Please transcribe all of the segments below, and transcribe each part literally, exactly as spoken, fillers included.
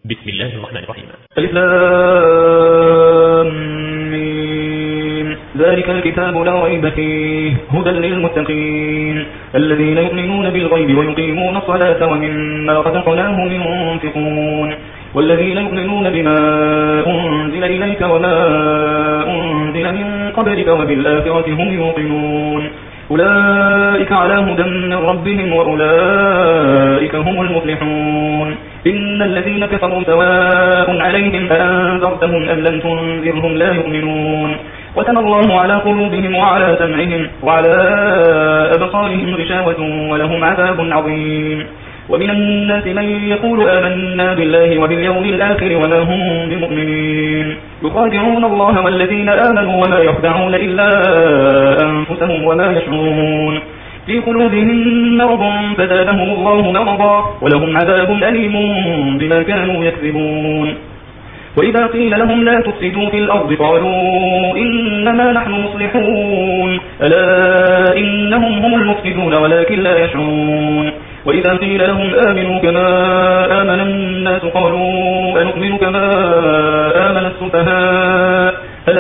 بسم الله الرحمن الرحيم. الإسلام ذلك الكتاب لا ريب فيه هدى للمتقين الذين يؤمنون بالغيب ويقيمون الصلاة ومما رزقناهم ينفقون والذين يؤمنون بما أنزل إليك وما أنزل من قبلك وبالآخرة هم يوقنون أولئك على هدى من ربهم وأولئك هم المفلحون. إن الذين كفروا سواء عليهم أأنذرتهم أم لم تنذرهم لا يؤمنون وختم الله على قلوبهم وعلى سمعهم وعلى أبصارهم غشاوة ولهم عذاب عظيم. ومن الناس من يقول آمنا بالله وباليوم الآخر وما هم بمؤمنين يخادعون الله والذين آمنوا وما يخدعون إلا أنفسهم وما يشعرون في قلوبهم مرض فزادهم الله مرضا ولهم عذاب أليم بما كانوا يكذبون. وإذا قيل لهم لا تفسدوا في الأرض قالوا إنما نحن مصلحون ألا إنهم هم المفسدون ولكن لا يشعرون. وإذا قيل لهم آمنوا كما آمن الناس قالوا أنؤمن كما آمن السفهاء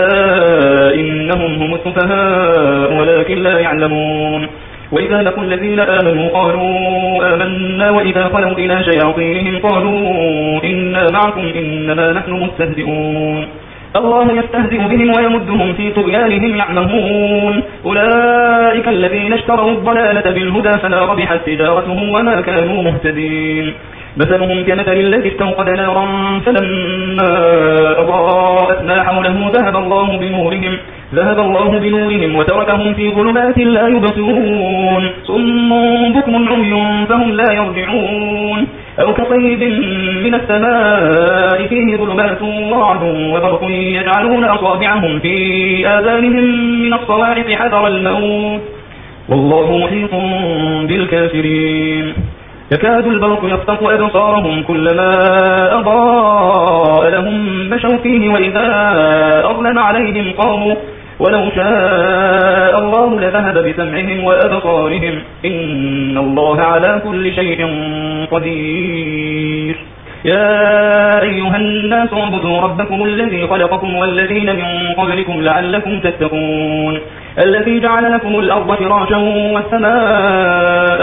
ألا إنهم هم السفهاء ولكن لا يعلمون. وإذا لقوا الذين آمنوا قالوا آمنا وإذا خلوا إلى شياطينهم قالوا إنا معكم إنما نحن مستهزئون. الله يستهزئ بهم ويمدهم في طغيانهم يعمهون. أولئك الذين اشتروا الضلالة بالهدى فلا ربحت تجارتهم وما كانوا مهتدين. مثلهم كمثل الذي استوقد نارا فلما أضاءت ما حوله ذهب الله بنورهم ذهب الله بنورهم وتركهم في ظلمات لا يبصرون صم بكم عمي فهم لا يرجعون. أو كصيب من السماء فيه ظلمات ورعد وبرق يجعلون أصابعهم في آذانهم من الصواعق حذر الموت والله محيط بالكافرين. يكاد البرق يخطف أبصارهم كلما أضاء لهم مشوا فيه وإذا أظلم عليهم قاموا ولو شاء الله لذهب بسمعهم وأبصارهم إن الله على كل شيء قدير. يا أيها الناس اعبدوا ربكم الذي خلقكم والذين من قبلكم لعلكم تتقون الذي جعل لكم الأرض فراشا والسماء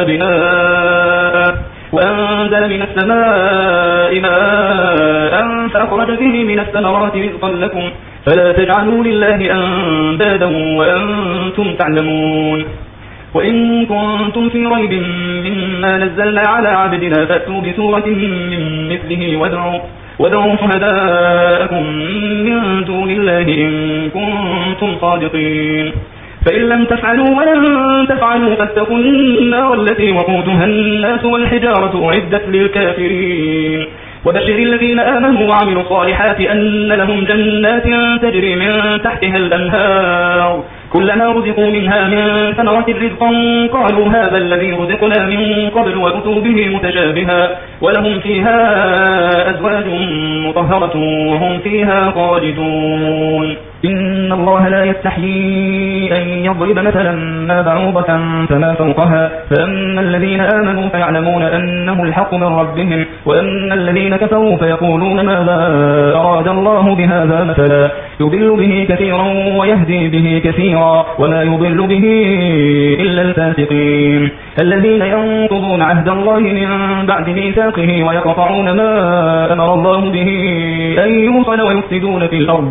بناء وأنزل من السماء ماء فأخرج به من الثمرات رزقا لكم فلا تجعلوا لله أندادا وأنتم تعلمون. وإن كنتم في ريب مما نزلنا على عبدنا فأتوا بسورة من مثله وادعوا وادعوا شهداءكم من دون الله إن كنتم صادقين. فإن لم تفعلوا ولن تفعلوا فاتقوا النار التي وقودها الناس والحجارة أعدت للكافرين. وبشر الذين آمنوا وعملوا الصالحات أن لهم جنات تجري من تحتها الأنهار كلما رزقوا منها من ثمرة رزقا قالوا هذا الذي رزقنا من قبل وأتوا به متشابها ولهم فيها أزواج مطهرة وهم فيها خالدون. إن الله لا يستحيي أن يضرب مثلا ما بعوضة فما فوقها فأما الذين آمنوا فيعلمون أنه الحق من ربهم وأن الذين كفروا فيقولون ماذا أراد الله بهذا مثلا يضل به كثيرا ويهدي به كثيرا وما يضل به إلا الفاسقين الذين ينقضون عهد الله من بعد ميثاقه ويقطعون ما أمر الله به أن يوصل ويفسدون في الأرض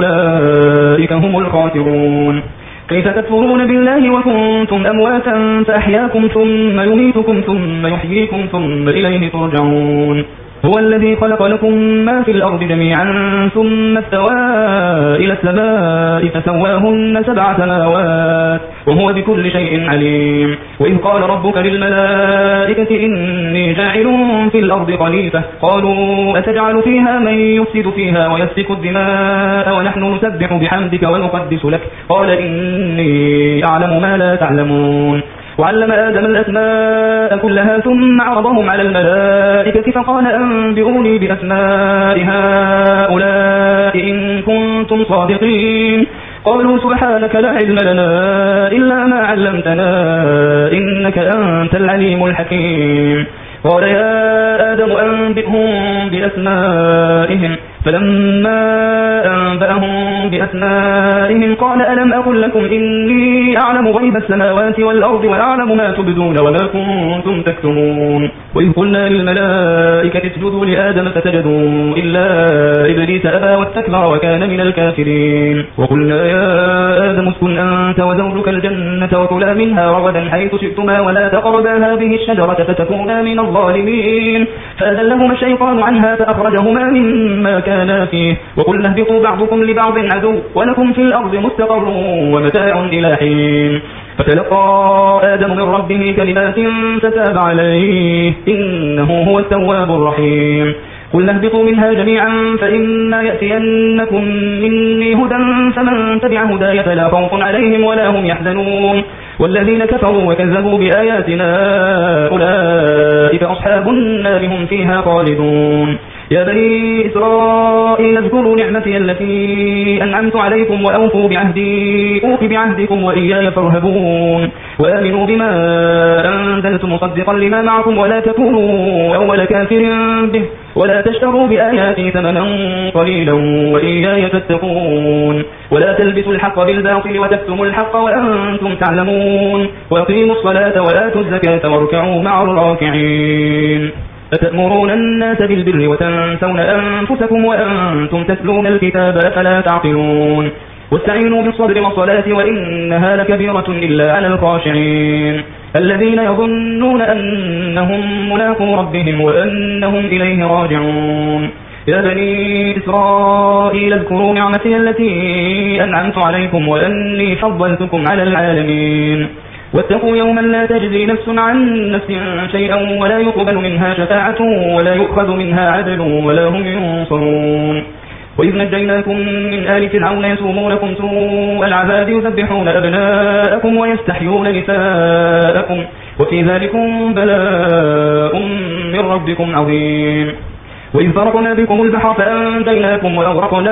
أولئك هم الخاسرون. كيف تكفرون بالله وكنتم أمواتا فأحياكم ثم يميتكم ثم يحييكم ثم إليه ترجعون. هو الذي خلق لكم ما في الأرض جميعا ثم استوى إلى السماء فسواهن سبع سماوات وهو بكل شيء عليم. وإذ قال ربك للملائكة إني جاعل في الأرض خليفة قالوا أتجعل فيها من يفسد فيها ويسفك الدماء ونحن نسبح بحمدك ونقدس لك قال إني أعلم ما لا تعلمون. وعلم آدم الأسماء كلها ثم عرضهم على الملائكة فقال أنبئوني بأسماء هؤلاء إن كنتم صادقين قالوا سبحانك لا علم لنا إلا ما علمتنا إنك أنت العليم الحكيم. قال يا آدم أنبئهم بأسمائهم فلما أنبأهم بأسمائهم قال ألم أقل لكم إني أعلم غيب السماوات والأرض وأعلم ما تبدون وما كنتم تكتمون وإذ قلنا للملائكة اسجدوا لآدم فسجدوا إلا إبليس أبى واستكبر وكان من الكافرين وقلنا يا آدم اسكن أنت وزوجك الجنة وكلا منها رغدا حيث شئتما ولا تقربا هذه الشجرة فتكونا من الظالمين فأذلهما الشيطان عنها فأخرجهما مما كانا فيه وقلنا اهبطوا بعضكم لبعض عدو ولكم في الأرض مستقر ومتاع إلى حين فتلقى آدم من ربه كلمات فتاب عليه إنه هو التواب الرحيم قلنا اهبطوا منها جميعا فإما يأتينكم مني هدى فمن تبع هداي فلا خوف عليهم ولا هم يحزنون والذين كفروا وكذبوا بآياتنا أولئك أصحاب النار هم فيها خالدون يا بني إسرائيل اذكروا نعمتي التي أنعمت عليكم وأوفوا بعهدي أوف بعهدكم وإياي فارهبون وآمنوا بما أنزلت مصدقا لما معكم ولا تكونوا أول كافر به ولا تشتروا بآياتي ثمنا قليلا وإياي تتقون ولا تلبسوا الحق بالباطل وتكتموا الحق وأنتم تعلمون وأقيموا الصلاة وآتوا الزكاة واركعوا مع الراكعين أتأمرون الناس بالبر وتنسون أنفسكم وأنتم تتلون الكتاب أفلا تعقلون واستعينوا بالصبر والصلاة وإنها لكبيرة إلا على الخاشعين الذين يظنون أنهم ملاقو ربهم وأنهم إليه راجعون يا بني إسرائيل اذكروا نعمتي التي أنعمت عليكم وأني فضلتكم على العالمين واتقوا يوما لا تجزي نفس عن نفس شيئا ولا يقبل منها شفاعة ولا يؤخذ منها عدل ولا هم ينصرون وإذ نجيناكم من آل فرعون يسومونكم سوء العذاب يذبحون أبناءكم ويستحيون نساءكم وفي ذلكم بلاء من ربكم عظيم وإذ فرقنا بكم البحر فأنجيناكم وأغرقنا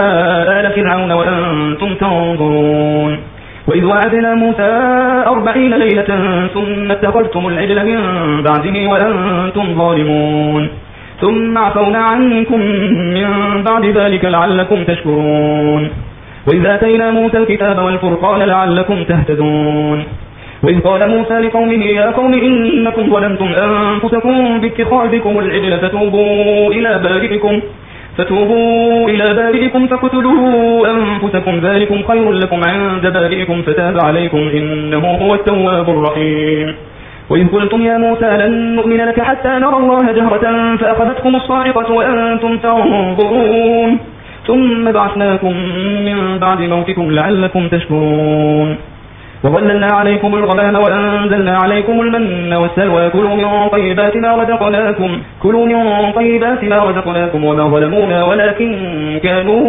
آل فرعون وأنتم تنظرون وإذ وعدنا موسى أربعين ليلة ثم اتخذتم العجل من بعده وأنتم ظالمون ثم عفونا عنكم من بعد ذلك لعلكم تشكرون وإذ آتينا موسى الكتاب والفرقان لعلكم تهتدون وإذ قال موسى لقومه يا قوم إنكم ظلمتم أنفسكم باتخاذكم العجل فتوبوا إلى بارئكم فتوبوا إلى بارئكم فاقتلوا أنفسكم ذلكم خير لكم عند بارئكم فتاب عليكم إنه هو التواب الرحيم وإذ قلتم يا موسى لن نؤمن لك حتى نرى الله جهرة فأخذتكم الصاعقة وأنتم تنظرون ثم بعثناكم من بعد موتكم لعلكم تشكرون وظللنا عليكم الغمام وأنزلنا عليكم المن والسلوى كلوا من طيبات ما رزقناكم كلوا من طيبات ما رزقناكم وما ظلمونا ولكن كانوا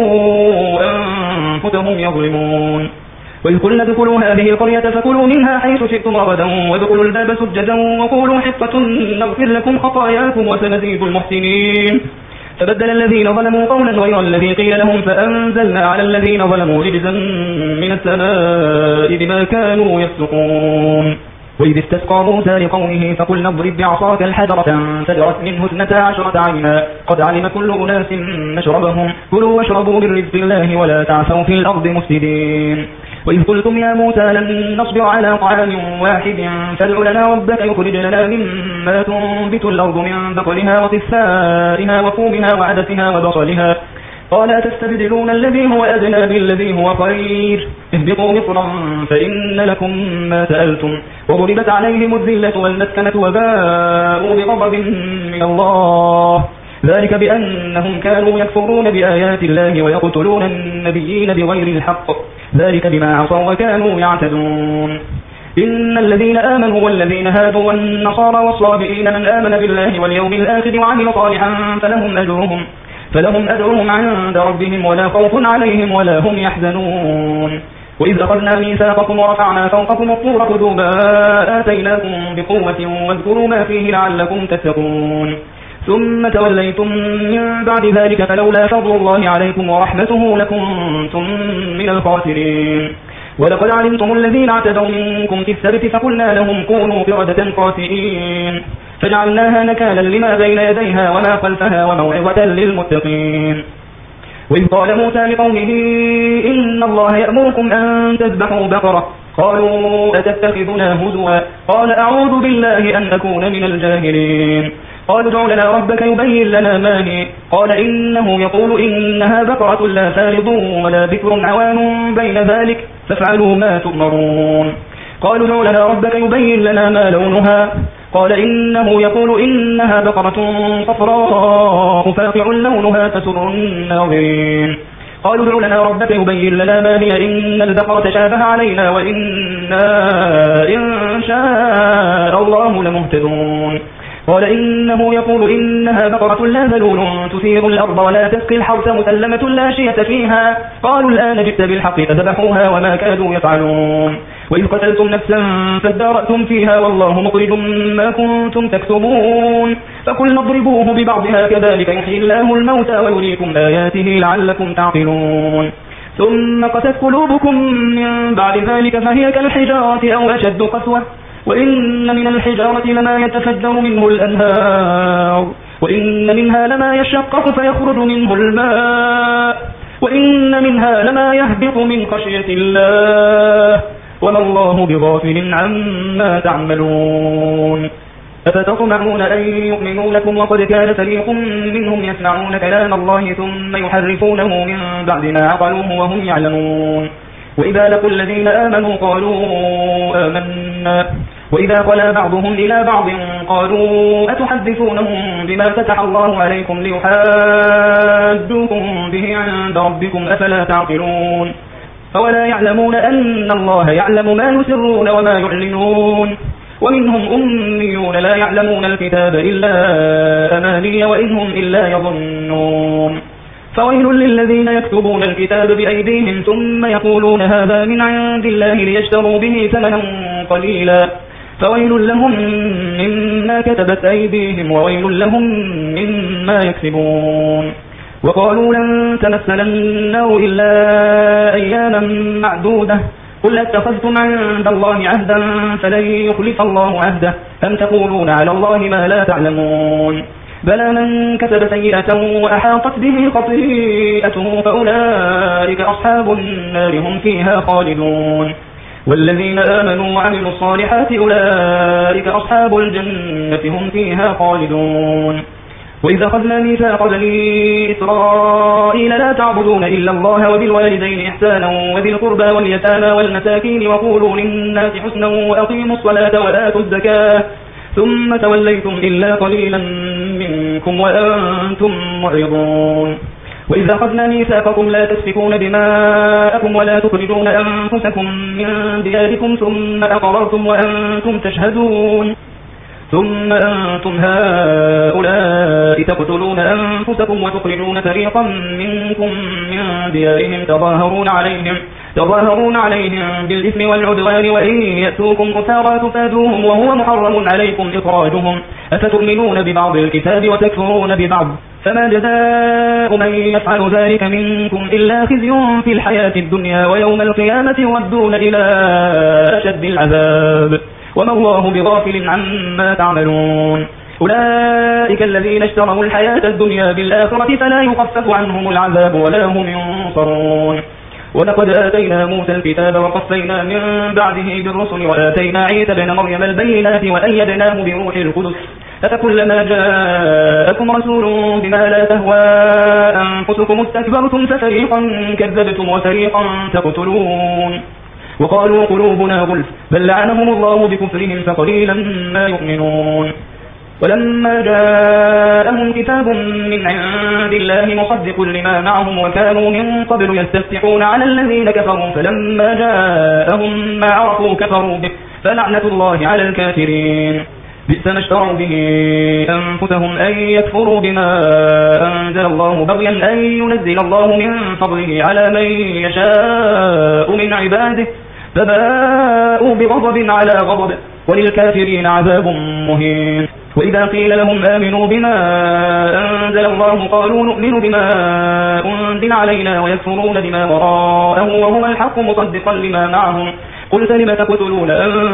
أنفسهم يظلمون وإذ قلنا ادخلوا هذه القرية فكلوا منها حيث شئتم رغدا وادخلوا الباب سجدا وقولوا حطة نغفر لكم خطاياكم وسنزيد المحسنين فبدل الذين ظلموا قولا غير الذي قيل لهم فأنزلنا على الذين ظلموا رجزا من السماء بما كانوا يفسقون وإذ استسقى موسى لقومه فقلنا اضرب بعصاك الحجر فانفجرت منه اثنتا عشرة عينا قد علم كل أناس مشربهم كلوا واشربوا من رزق الله ولا تعثوا في الأرض مفسدين وإذ قلتم يا موسى لن نصبر على طعام واحد فادع لنا ربك يخرج لنا مما تنبت الأرض من بقلها وقثائها وفومها وعدسها وبصلها قال أتستبدلون الذي هو أدنى بالذي هو خير اهبطوا مصرا فإن لكم ما سألتم وضربت عليهم الذلة والمسكنة وباءوا بغضب من الله ذلك بأنهم كانوا يكفرون بآيات الله ويقتلون النبيين بغير الحق ذلك بما عصوا وكانوا يعتدون إن الذين آمنوا والذين هادوا والنصارى والصابئين من آمن بالله واليوم الآخر وعمل صالحا فلهم أجرهم فلهم أجرهم عند ربهم ولا خوف عليهم ولا هم يحزنون وإذ أخذنا ميثاقكم ورفعنا فوقكم الطور خذوا ما آتيناكم بقوة واذكروا ما فيه لعلكم تتقون ثم توليتم من بعد ذلك فلولا فضل الله عليكم ورحمته لكنتم من الخاسرين ولقد علمتم الذين اعتدوا منكم في السبت فقلنا لهم كونوا قردة خاسئين فجعلناها نكالا لما بين يديها وما خلفها وموعظة للمتقين. وإذ قال موسى لقومه إن الله يأمركم أن تذبحوا بقرة قالوا أتتخذنا هزوا قال أعوذ بالله أن أكون من الجاهلين. قالوا ادع لنا ربك يبين لنا ما هي قال إنه يقول إنها بقرة لا فارض ولا بكر عوان بين ذلك فافعلوا ما تؤمرون. قالوا ادع لنا ربك يبين لنا ما لونها قال إنه يقول إنها بقرة صفراء فاقع لونها تسر الناظرين. قالوا ادع لنا ربك يبين لنا ما هي إن البقرة تشابه علينا وإنا إن شاء الله لمهتدون. قال إنه يقول إنها بقرة لا ذلول تثير الأرض ولا تسقي الحرث مسلمة لا شية فيها قالوا الآن جئت بالحق فذبحوها وما كادوا يفعلون. وإذ قتلتم نفسا فادارأتم فيها والله مخرج ما كنتم تكتمون فقلنا اضربوه ببعضها كذلك يحيي الله الموتى ويريكم آياته لعلكم تعقلون. ثم قست قلوبكم من بعد ذلك فهي كالحجارة أو أشد قسوة وإن من الحجارة لما يتفجر منه الأنهار وإن منها لما يشقق فيخرج منه الماء وإن منها لما يهبط من خشية الله وما الله بغافل عما تعملون. أفتطمعون أن يؤمنوا لكم وقد كان فريق منهم يسمعون كلام الله ثم يحرفونه من بعد ما عقلوه وهم يعلمون. وإذا لقوا الذين آمنوا قالوا آمنا وإذا خلا بعضهم إلى بعض قالوا أتحدثونهم بما فتح الله عليكم ليحاجوكم به عند ربكم أفلا تعقلون. فولا يعلمون أن الله يعلم ما يسرون وما يعلنون. ومنهم أميون لا يعلمون الكتاب إلا أماني وإنهم إلا يظنون. فويل للذين يكتبون الكتاب بأيديهم ثم يقولون هذا من عند الله ليشتروا به ثمنا قليلا فويل لهم مما كتبت أيديهم وويل لهم مما يكسبون. وقالوا لن تمسنا النار إلا أياما معدودة قل اتخذتم عند الله عهدا فلن يخلف الله عهده أم تقولون على الله ما لا تعلمون. بلى من كسب سيئة وأحاطت به خطيئته فأولئك أصحاب النار هم فيها خالدون. والذين آمنوا وعملوا الصالحات أولئك أصحاب الجنة هم فيها خالدون. وإذا أخذنا ميثاق بني إسرائيل لا تعبدون إلا الله وبالوالدين إحسانا وذي القربى واليتامى والمساكين وقولوا للناس حسنا وأقيموا الصلاة وآتوا الزكاة ثم توليتم إلا قليلا منكم وأنتم معرضون. وإذا أخذنا ميثاقكم لا تسفكون دماءكم ولا تخرجون أنفسكم من دياركم ثم أقررتم وأنتم تشهدون ثم أنتم هؤلاء تقتلون أنفسكم وتخرجون فريقا منكم من ديارهم تظاهرون عليهم تظاهرون عليهم بالإثم والعدوان وإن يأتوكم أسارى تفادوهم وهو محرم عليكم إخراجهم أفتؤمنون ببعض الكتاب وتكفرون ببعض فما جزاء من يفعل ذلك منكم إلا خزي في الحياة الدنيا ويوم القيامة يردون إلى أشد العذاب وما الله بغافل عما تعملون. أولئك الذين اشتروا الحياة الدنيا بالآخرة فلا يخفف عنهم العذاب ولا هم ينصرون. ولقد آتينا موسى الكتاب وقفينا من بعده بالرسل وآتينا عيسى ابن مريم البينات وأيدناه بروح القدس أفكلما جاءكم رسول بما لا تهوى أنفسكم استكبرتم ففريقا كذبتم وفريقا تقتلون. وقالوا قلوبنا غلف بل لعنهم الله بكفرهم فقليلا ما يؤمنون. ولما جاءهم كتاب من عند الله مصدق لما معهم وكانوا من قبل يستفتحون على الذين كفروا فلما جاءهم ما عرفوا كفروا به فلعنة الله على الكافرين. بئس ما اشتروا به أنفسهم أن يكفروا بما أنزل الله بغيا أن ينزل الله من فضله على من يشاء من عباده فباءوا بغضب على غضب وللكافرين عذاب مهين. وإذا قيل لهم آمنوا بما أنزل الله قالوا نؤمن بما أنزل علينا ويكفرون بما وراءه وهو الحق مصدقا لما معهم قل فلم تقتلون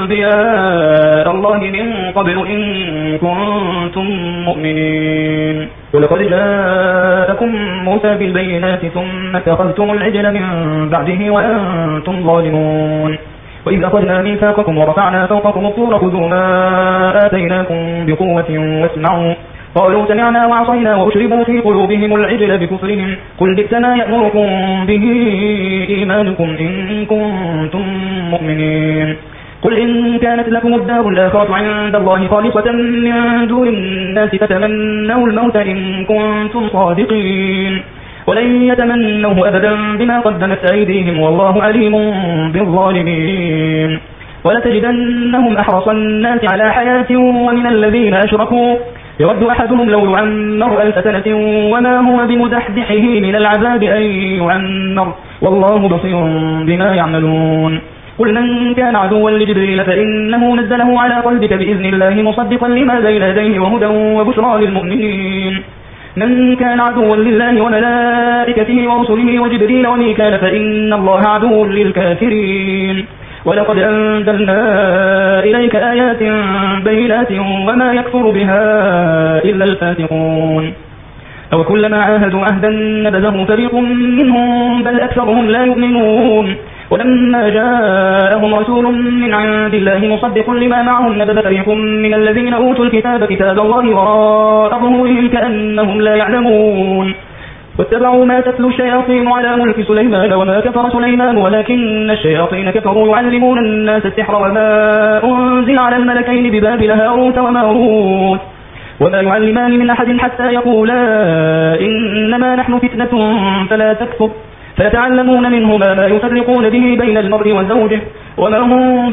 أنبياء الله من قبل إن كنتم مؤمنين ولقد جاءكم موسى بالبينات ثم اتخذتم العجل من بعده وأنتم ظالمون وإذ أخذنا ميثاقكم ورفعنا فوقكم الطور خذوا ما آتيناكم بقوة واسمعوا قالوا سمعنا وعصينا وأشربوا في قلوبهم العجل بكفرهم قل بئس ما يأمركم به إيمانكم إن كنتم مؤمنين قل إن كانت لكم الدار الآخرة عند الله خالصة من دون الناس فتمنوا الموت إن كنتم صادقين ولن يتمنوه أبدا بما قدمت أيديهم والله عليم بالظالمين ولتجدنهم أحرص الناس على حياة ومن الذين أشركوا يود أحدهم لو يعمر ألف سنة وما هو بمزحزحه من العذاب أن يعمر والله بصير بما يعملون قل من كان عدوا لجبريل فإنه نزله على قلبك بإذن الله مصدقا لما بين يديه وهدى وبشرى للمؤمنين من كان عدوا لله وملائكته ورسله وجبريل وميكال فإن الله عدو للكافرين ولقد أنزلنا إليك آيات بينات وما يكفر بها إلا الفاسقون أو كلما عاهدوا عهدا نبذه فريق منهم بل أكثرهم لا يؤمنون ولما جاءهم رسول من عند الله مصدق لما معهم نبذ فريق من الذين أوتوا الكتاب كتاب الله وراء ظهورهم كأنهم لا يعلمون واتبعوا ما تتلو الشياطين على ملك سليمان وما كفر سليمان ولكن الشياطين كفروا يعلمون الناس السحر وما أنزل على الملكين ببابل هاروت وماروت وما يعلمان من أحد حتى يقولا إنما نحن فتنة فلا تكفر فيتعلمون منهما ما يفرقون به بين المرء وزوجه وما هم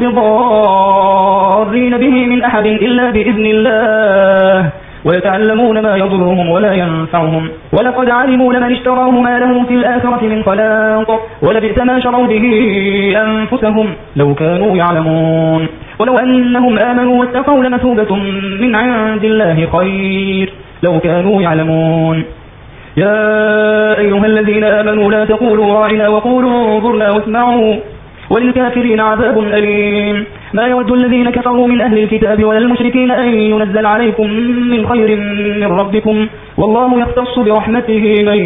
بضارين به من أحد إلا بإذن الله ويتعلمون ما يضرهم ولا ينفعهم ولقد علموا لمن اشتراه ما له في الآخرة من خلاق ولبئس ما شروا به أنفسهم لو كانوا يعلمون ولو أنهم آمنوا واتقوا لمثوبة من عند الله خير لو كانوا يعلمون يا أيها الذين آمنوا لا تقولوا راعنا وقولوا انظرنا واسمعوا وللكافرين عذاب أليم ما يود الذين كفروا من أهل الكتاب ولا المشركين أن ينزل عليكم من خير من ربكم والله يختص برحمته من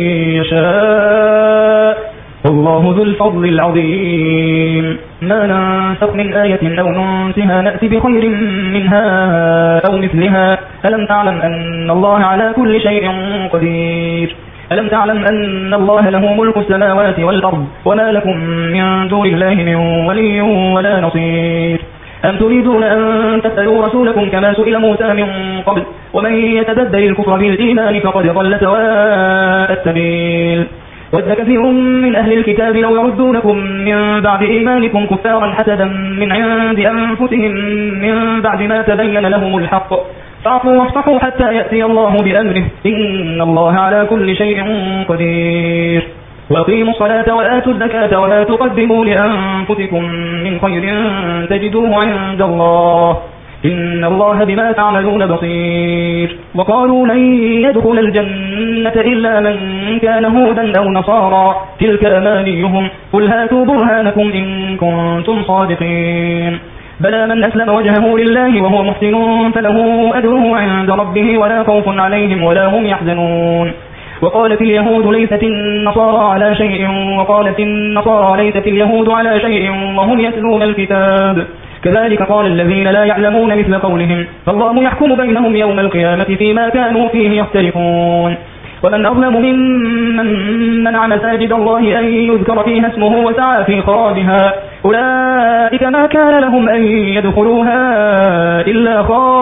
يشاء والله ذو الفضل العظيم ما ننسخ من آية أو ننسها نأتي بخير منها أو مثلها ألم تعلم أن الله على كل شيء قدير ألم تعلم أن الله له ملك السماوات والأرض وما لكم من دون الله من ولي ولا نصير أم تريدون أن تسألوا رسولكم كما سئل موسى من قبل ومن يتبدل الكفر بالإيمان فقد ضل سواء السبيل ود كثير من أهل الكتاب لو يردونكم من بعد إيمانكم كفارا حسدا من عند أنفسهم من بعد ما تبين لهم الحق فاعفوا واصفحوا حتى يأتي الله بأمره إن الله على كل شيء قدير وأقيموا الصلاة وآتوا الزكاة ولا تقدموا لأنفسكم من خير تجدوه عند الله إن الله بما تعملون بصير وقالوا لن يدخل الجنة إلا من كان هودا أو نصارى تلك أمانيهم قل هاتوا برهانكم إن كنتم صادقين بلى من أسلم وجهه لله وهو محسن فله أجره عند ربه ولا خوف عليهم ولا هم يحزنون وقالت اليهود ليست النصارى على شيء وقالت النصارى ليست اليهود على شيء وهم يتلون الكتاب كذلك قال الذين لا يعلمون مثل قولهم فالله يحكم بينهم يوم القيامة فيما كانوا فيه يختلفون ومن أظلم ممن منع مساجد الله أن يذكر فيها اسمه وسعى في خرابها أولئك ما كان لهم أن يدخلوها إلا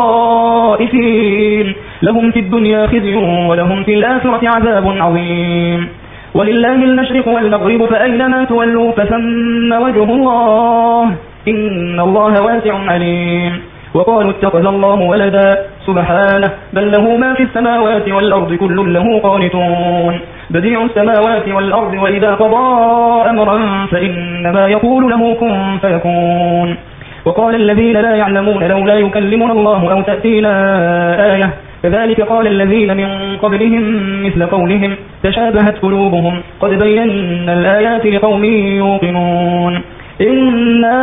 خائفين لهم في الدنيا خزي ولهم في الآخرة عذاب عظيم ولله المشرق والمغرب فأينما تولوا فثم وجه الله إن الله واسع عليم وقالوا اتخذ الله ولدا سبحانه بل له ما في السماوات والأرض كل له قانتون بديع السماوات والأرض وإذا قضى أمرا فإنما يقول له كن فيكون وقال الذين لا يعلمون لولا يكلمنا الله أو تأتينا آية كذلك قال الذين من قبلهم مثل قولهم تشابهت قلوبهم قد بينا الآيات لقوم يوقنون إنا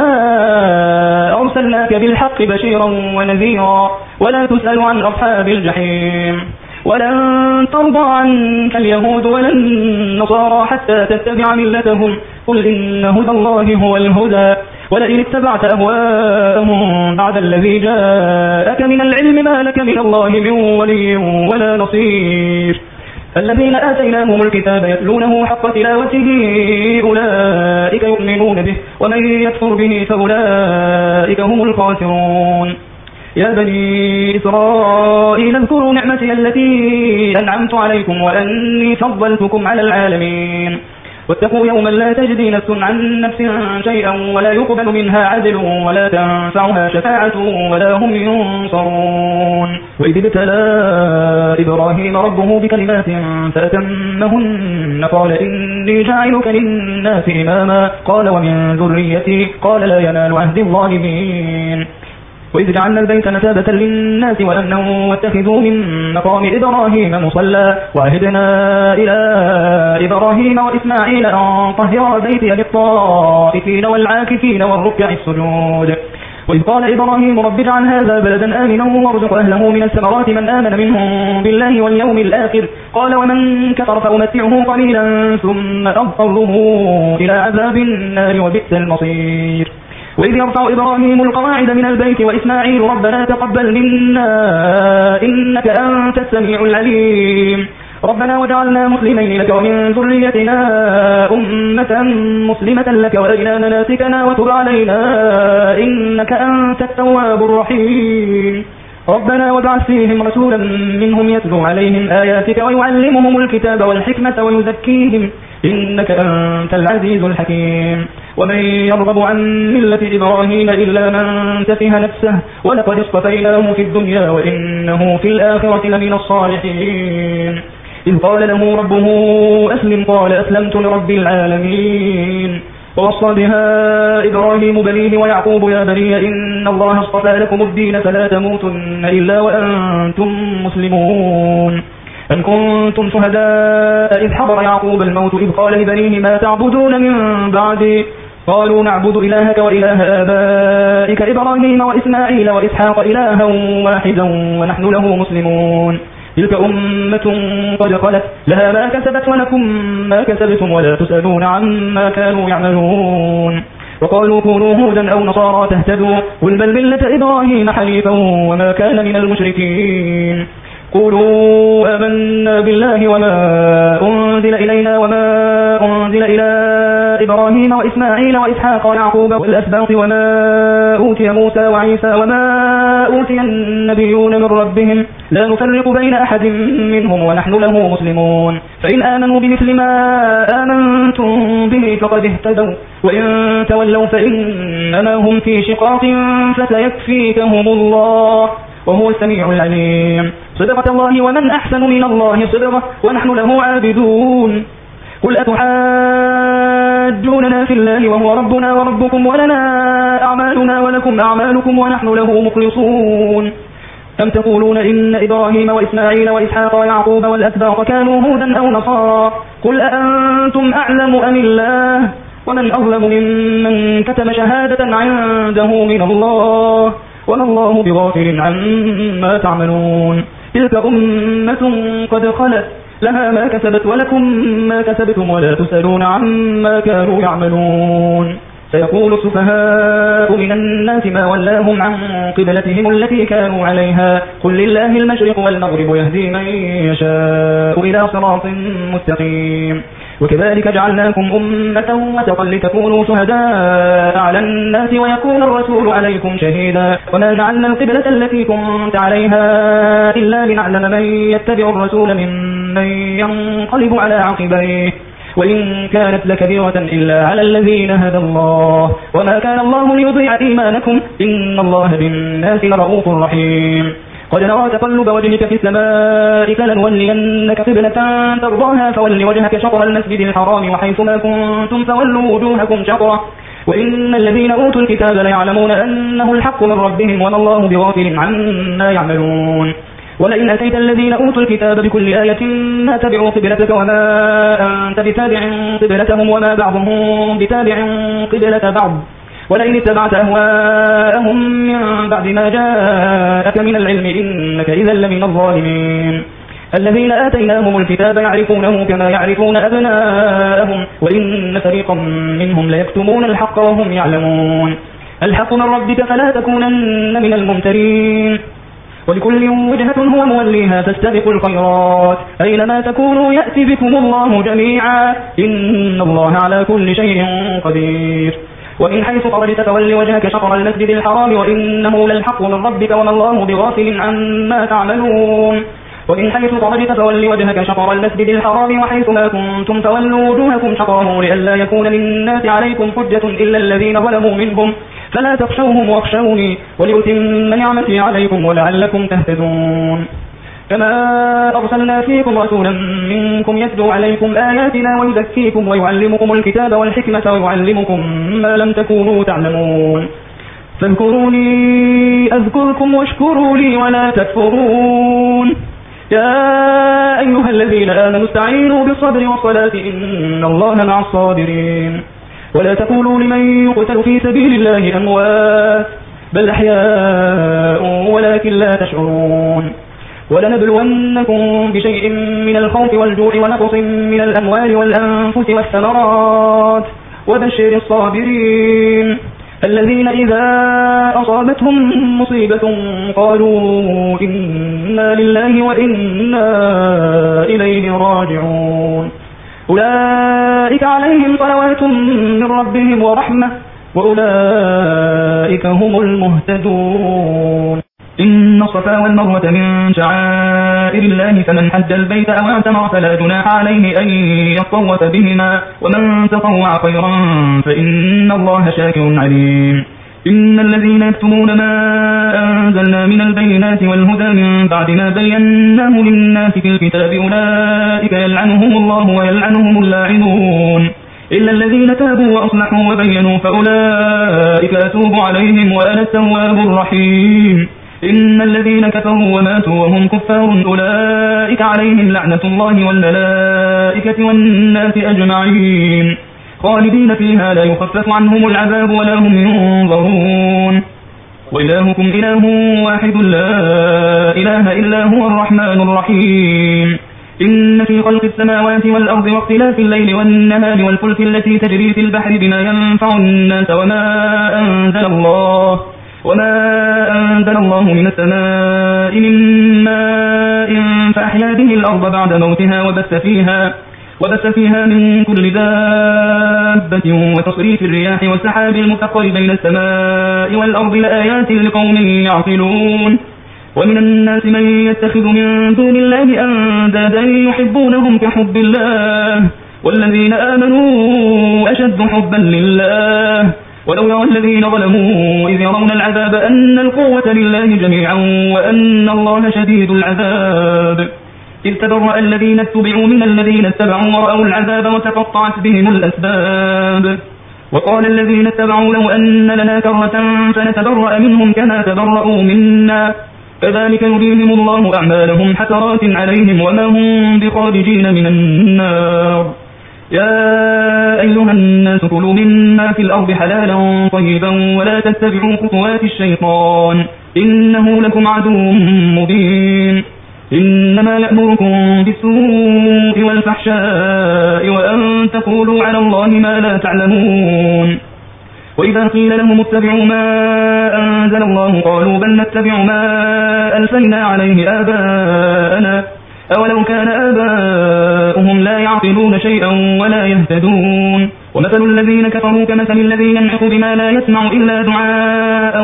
أرسلناك بالحق بشيرا ونذيرا ولا تسأل عن أصحاب الجحيم ولن ترضى عنك اليهود ولا النصارى حتى تتبع ملتهم قل إن هدى الله هو الهدى ولئن اتبعت أهواءهم بعد الذي جاءك من العلم ما لك من الله من ولي ولا نصير الذين آتيناهم الكتاب يتلونه حق تلاوته أولئك يؤمنون به ومن يكفر به فأولئك هم الخاسرون يا بني إسرائيل اذكروا نعمتي التي أنعمت عليكم وأني فضلتكم على العالمين واتقوا يوما لا تجزي نفس عن نفس شيئا ولا يقبل منها عدل ولا تنفعها شفاعة ولا هم ينصرون وإذ ابتلى إبراهيم ربه بكلمات فأتمهن قال إني جاعلك للناس إماما قال ومن ذريتي قال لا ينال عهد الظالمين وإذ جعلنا البيت مثابة للناس وأمنا واتخذوا من مقام إبراهيم مصلى وعهدنا إلى إبراهيم وإسماعيل أن طهرا بيتي للطائفين والعاكفين والركع السجود وإذ قال إبراهيم رب اجعل هذا بلدا آمنا وارزق أهله من الثمرات من آمن منهم بالله واليوم الآخر قال ومن كفر فأمتعه قليلا ثم أضطره إلى عذاب النار وبئس المصير وإذ يرفع إبراهيم القواعد من البيت وإسماعيل ربنا تقبل منا إنك أنت السميع العليم ربنا وجعلنا مسلمين لك ومن ذريتنا أمة مسلمة لك وأرنا مناسكنا وتب علينا إنك أنت التواب الرحيم ربنا وابعث فيهم رسولا منهم يتلو عليهم آياتك ويعلمهم الكتاب والحكمة ويزكيهم إنك أنت العزيز الحكيم ومن يرغب عن ملة إبراهيم إلا من سفه نفسه ولقد اصطفيناه في الدنيا وإنه في الآخرة لمن الصالحين إذ قال له ربه أسلم قال أسلمت لرب العالمين ووصى بها إبراهيم بنيه ويعقوب يا بني إن الله اصطفى لكم الدين فلا تموتن إلا وأنتم مسلمون أم كنتم شهداء إذ حضر يعقوب الموت إذ قال لبنيه ما تعبدون من بعدي قالوا نعبد إلهك وإله آبائك إبراهيم وإسماعيل وإسحاق إلها واحدا ونحن له مسلمون تلك أمة قد خلت لها ما كسبت ولكم ما كسبتم ولا تسألون عما كانوا يعملون وقالوا كونوا هودا أو نصارى تهتدوا قل بل ملة إبراهيم حنيفا وما كان من المشركين قولوا آمنا بالله وما أنزل إلينا وما أنزل إلى إبراهيم وإسماعيل وإسحاق ويعقوب والأسباط وما أوتي موسى وعيسى وما أوتي النبيون من ربهم لا نفرق بين أحد منهم ونحن له مسلمون فإن آمنوا بمثل ما آمنتم به فقد اهتدوا وإن تولوا فإنما هم في شقاق فسيكفيكهم الله وهو السميع العليم صدقة الله ومن أحسن من الله صدقة ونحن له عابدون قل أتحاجوننا في الله وهو ربنا وربكم ولنا أعمالنا ولكم أعمالكم ونحن له مخلصون أم تقولون إن إبراهيم وإسماعيل وإسحاق ويعقوب والأسباط كانوا هودا أو نصارى قل أأنتم أعلم أم الله ومن أظلم ممن كتم شهادة عنده من الله وما الله بغافل عما تعملون تلك أمة قد خلت لها ما كسبت ولكم ما كسبتم ولا تسألون عما كانوا يعملون سيقول السفهاء من الناس ما ولاهم عن قبلتهم التي كانوا عليها قل لله المشرق والمغرب يهدي من يشاء إلى صراط مستقيم وكذلك جعلناكم أمة وسطا لتكونوا شهداء على الناس ويكون الرسول عليكم شهيدا وما جعلنا القبلة التي كنت عليها إلا لنعلم من يتبع الرسول ممن ينقلب على عقبيه وإن كانت لكبيرة إلا على الذين هدى الله وما كان الله ليضيع إيمانكم إن الله بالناس لرؤوف رحيم قد نرى تقلب وجهك في السماء فلنولينك قبلة ترضاها فول وجهك شطر المسجد الحرام وحيث ما كنتم فولوا وجوهكم شطره وإن الذين أوتوا الكتاب ليعلمون أنه الحق من ربهم وما الله بغافل عما يعملون ولئن أتيت الذين أوتوا الكتاب بكل آية ما تبعوا قبلتك وما أنت بتابع قبلتهم وما بعضهم بتابع قبلة بعض ولئن اتبعت أهواءهم من بعد ما جاءك من العلم إنك إذا لمن الظالمين. الذين آتيناهم الكتاب يعرفونه كما يعرفون أبناءهم وإن فريقا منهم ليكتمون الحق وهم يعلمون. الحق من ربك فلا تكونن من الممترين. ولكل وجهة هو موليها فاستبقوا الخيرات أينما تكونوا يأتي بكم الله جميعا إن الله على كل شيء قدير. ومن حيث خرجت فول وجهك شطر المسجد الحرام وإنه للحق من ربك وما الله بغافل عما تعملون. ومن حيث خرجت فول وجهك شطر المسجد الحرام وحيث ما كنتم فولوا وجوهكم شطره لئلا يكون للناس عليكم حجة إلا الذين ظلموا منهم فلا تخشوهم واخشوني ولأتم نعمتي عليكم ولعلكم تهتدون. كما أرسلنا فيكم رسولا منكم يتلو عليكم آياتنا ويزكيكم ويعلمكم الكتاب والحكمة ويعلمكم ما لم تكونوا تعلمون. فاذكروني أذكركم واشكروا لي ولا تكفرون. يا أيها الذين آمنوا استعينوا بالصبر والصلاة إن الله مع الصابرين. ولا تقولوا لمن يقتل في سبيل الله أموات بل أحياء ولكن لا تشعرون. ولنبلونكم بشيء من الخوف والجوع ونقص من الأموال والأنفس والثمرات وبشر الصابرين الذين إذا أصابتهم مصيبة قالوا إنا لله وإنا إليه راجعون. أولئك عليهم صلوات من ربهم ورحمة وأولئك هم المهتدون. إن الصفا والمروة من شعائر الله فمن حج البيت أو اعتمر فلا جناح عليه أن يطوف بهما ومن تطوع خيرا فإن الله شاكر عليم. إن الذين يكتمون ما أنزلنا من البينات والهدى من بعد ما بيناه للناس في الكتاب أولئك يلعنهم الله ويلعنهم اللاعنون إلا الذين تابوا وأصلحوا وبينوا فأولئك أتوب عليهم وأنا التواب الرحيم. إن الذين كفروا وماتوا وهم كفار أولئك عليهم لعنة الله والملائكة والناس أجمعين خالدين فيها لا يخفف عنهم العذاب ولا هم ينظرون. وإلهكم إله واحد لا إله إلا هو الرحمن الرحيم. إن في خلق السماوات والأرض واختلاف الليل والنهار والفلك التي تجري في البحر بما ينفع الناس وما أنزل الله وما أنزل الله من السماء من ماء فأحيا به الأرض بعد موتها وبث فيها وبث فيها من كل دابة وتصريف الرياح والسحاب المسخر بين السماء والأرض لآيات لقوم يعقلون. ومن الناس من يتخذ من دون الله أندادا يحبونهم كحب الله والذين آمنوا أشد حبا لله ولو يرى الذين ظلموا إذ يرون العذاب أن القوة لله جميعا وأن الله شديد العذاب. إذ تبرأ الذين اتبعوا من الذين اتبعوا ورأوا العذاب وتقطعت بهم الأسباب. وقال الذين اتبعوا لو أن لنا كرة فنتبرأ منهم كما تبرأوا منا كذلك يريهم الله أعمالهم حسرات عليهم وما هم بخارجين من النار. يا أيها الناس كلوا مما في الأرض حلالا طيبا ولا تتبعوا خطوات الشيطان إنه لكم عدو مبين. إنما يأمركم بالسوء والفحشاء وأن تقولوا على الله ما لا تعلمون. وإذا قيل لهم اتبعوا ما أنزل الله قالوا بل نتبع ما ألفينا عليه آباءنا أولو كان آباؤهم لا يعقلون شيئا ولا يهتدون. ومثل الذين كفروا كمثل الذي ينعق بما لا يسمع إلا دعاء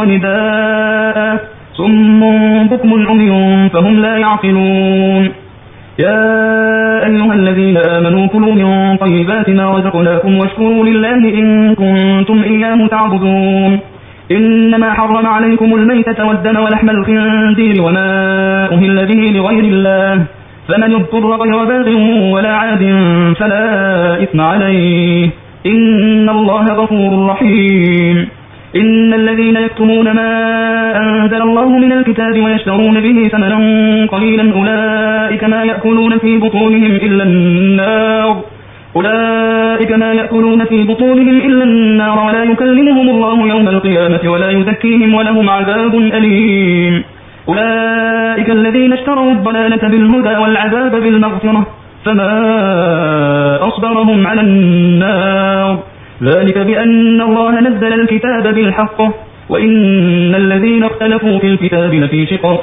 ونداء صم بكم عمي فهم لا يعقلون. يا أيها الذين آمنوا كلوا من طيبات ما رزقناكم واشكروا لله إن كنتم إياه تعبدون. إنما حرم عليكم الميتة والدم ولحم الخنزير وما أهل به لغير الله فمن اضطر غير باغ ولا عاد فلا إثم عليه إن الله غفور رحيم. إن الذين يكتمون ما أنزل الله الله من الكتاب ويشترون به ثمنا قليلا أولئك ما يأكلون في بطونهم إلا النار أولئك ما يأكلون في بطونهم إلا النار ولا يكلمهم الله يوم القيامة ولا يزكيهم ولهم عذاب أليم أولئك الذين اشتروا الضلالة بالهدى والعذاب بالمغفرة فما أصبرهم على النار ذلك بأن الله نزل الكتاب بالحق وإن الذين اختلفوا في الكتاب لفي شقاق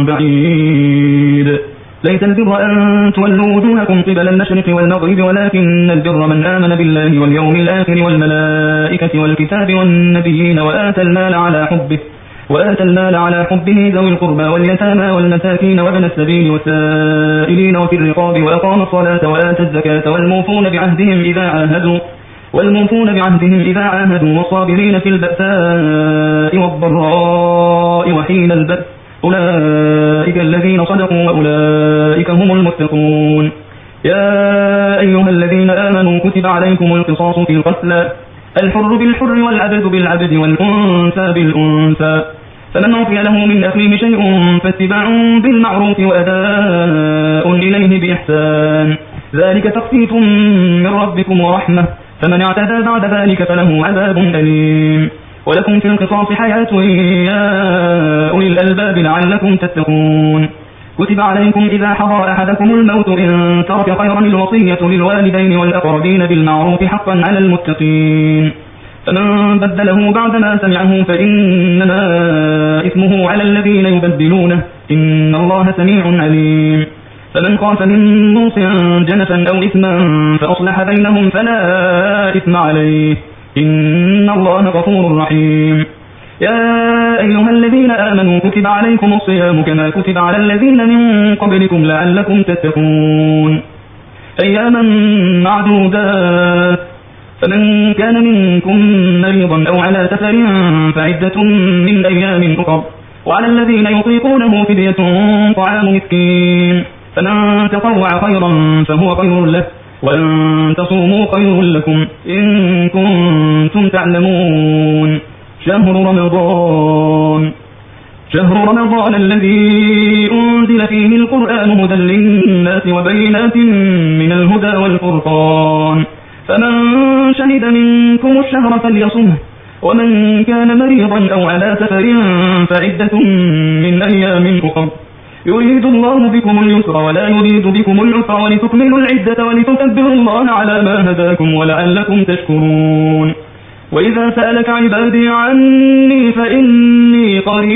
بعيد ليس البر أن تولوا وجوهكم قبل المشرق والمغرب ولكن البر من آمن بالله واليوم الآخر والملائكة والكتاب والنبيين وآتى المال على حبه وآتى المال على حبه ذوي القربى واليتامى والمساكين وابن السبيل والسائلين وفي الرقاب وأقام الصلاة وآتى الزكاة والموفون بعهدهم إذا عاهدوا والموفون بعهدهم إذا عاهدوا والصابرين في البأساء والضراء وحين البأس أولئك الذين صدقوا وأولئك هم المتقون يا أيها الذين آمنوا كتب عليكم القصاص في القتلى الحر بالحر والعبد بالعبد والأنثى بالأنثى فمن عفي له من أخيه شيء فاتباع بالمعروف وأداء إليه بإحسان ذلك تخفيف من ربكم ورحمة فمن اعتدى بعد ذلك فله عذاب أليم ولكم في القصاص حياة يا أولي الألباب لعلكم تتقون كتب عليكم إذا حضر أحدكم الموت إن ترك خيرا الوصية للوالدين والأقربين بالمعروف حقا على المتقين فمن بدله بعدما سمعه فإنما إثمه على الذين يبدلونه إن الله سميع عليم فمن خاف من موص جنفا أو إثما فأصلح بينهم فلا إثم عليه إن الله غفور رحيم يا أيها الذين آمنوا كتب عليكم الصيام كما كتب على الذين من قبلكم لعلكم تتقون أياما معدودات فمن كان منكم مريضا أو على سفر فعدة من أيام أخر وعلى الذين يطيقونه فدية طعام مسكين فمن تطوع خيرا فهو خير له وأن تصوموا خير لكم إن كنتم تعلمون شهر رمضان شهر رمضان الذي أنزل فيه القرآن هدى للناس وبينات من الهدى والفرقان فمن شهد منكم الشهر فليصمه ومن كان مريضا أو على سفر فعدة من أيام أخر يريد الله بكم اليسر ولا يريد بكم العسر ولتكملوا العدة ولتكبروا الله على ما هداكم ولعلكم تشكرون وإذا سألك عبادي عني فإني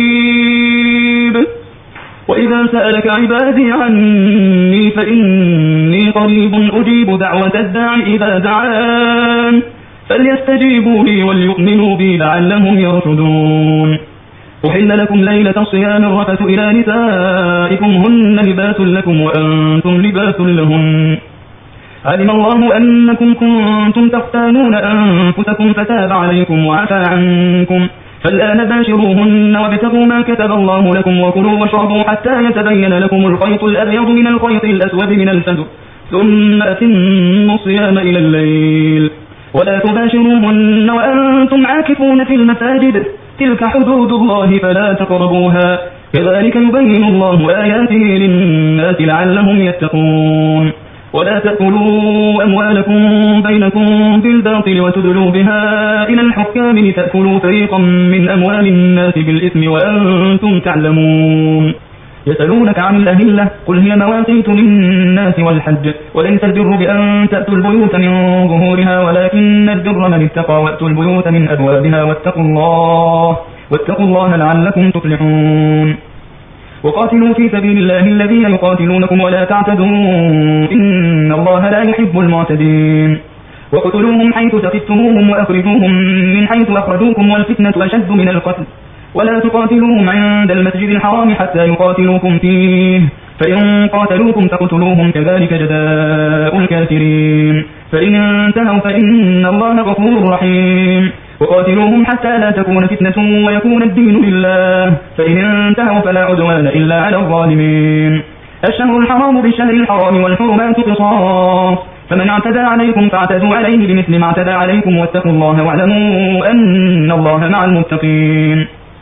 قريب وإذا سألك عبادي عني فإني قريب أجيب دعوة الداع إذا دعان فليستجيبوا لي وليؤمنوا بي لعلهم يرشدون أحل لكم ليلة الصيام الرفث إلى نسائكم هن لباس لكم وأنتم لباس لهن علم الله أنكم كنتم تختانون أنفسكم فتاب عليكم وعفى عنكم فالآن باشروهن وابتغوا ما كتب الله لكم وكلوا واشربوا حتى يتبين لكم الخيط الأبيض من الخيط الأسود من الفجر ثم أتموا الصيام إلى الليل ولا تباشروهن وأنتم عاكفون في المساجد تلك حدود الله فلا تقربوها كذلك يبين الله آياته للناس لعلهم يتقون ولا تأكلوا أموالكم بينكم بالباطل وتدلوا بها إلى الحكام لتأكلوا فريقا من أموال الناس بالإثم وأنتم تعلمون يسألونك عن الأهلة قل هي مواقيت للناس والحج وليس البر بأن تأتوا البيوت من ظهورها ولكن البر من اتقى وأتوا البيوت من أبوابها واتقوا الله واتقوا الله لعلكم تفلحون وقاتلوا في سبيل الله الذين يقاتلونكم ولا تعتدوا إن الله لا يحب المعتدين وقتلوهم حيث ثقفتموهم وأخرجوهم من حيث أخرجوكم والفتنة أشد من القتل ولا تقاتلوهم عند المسجد الحرام حتى يقاتلوكم فيه فإن قاتلوكم فاقتلوهم كذلك جزاء الكافرين فإن انتهوا فإن الله غفور رحيم وقاتلوهم حتى لا تكون فتنة ويكون الدين لله فإن انتهوا فلا عدوان إلا على الظالمين الشهر الحرام بالشهر الحرام والحرمات قصاص فمن اعتدى عليكم فاعتدوا عليه بمثل ما اعتدى عليكم واتقوا الله واعلموا أن الله مع المتقين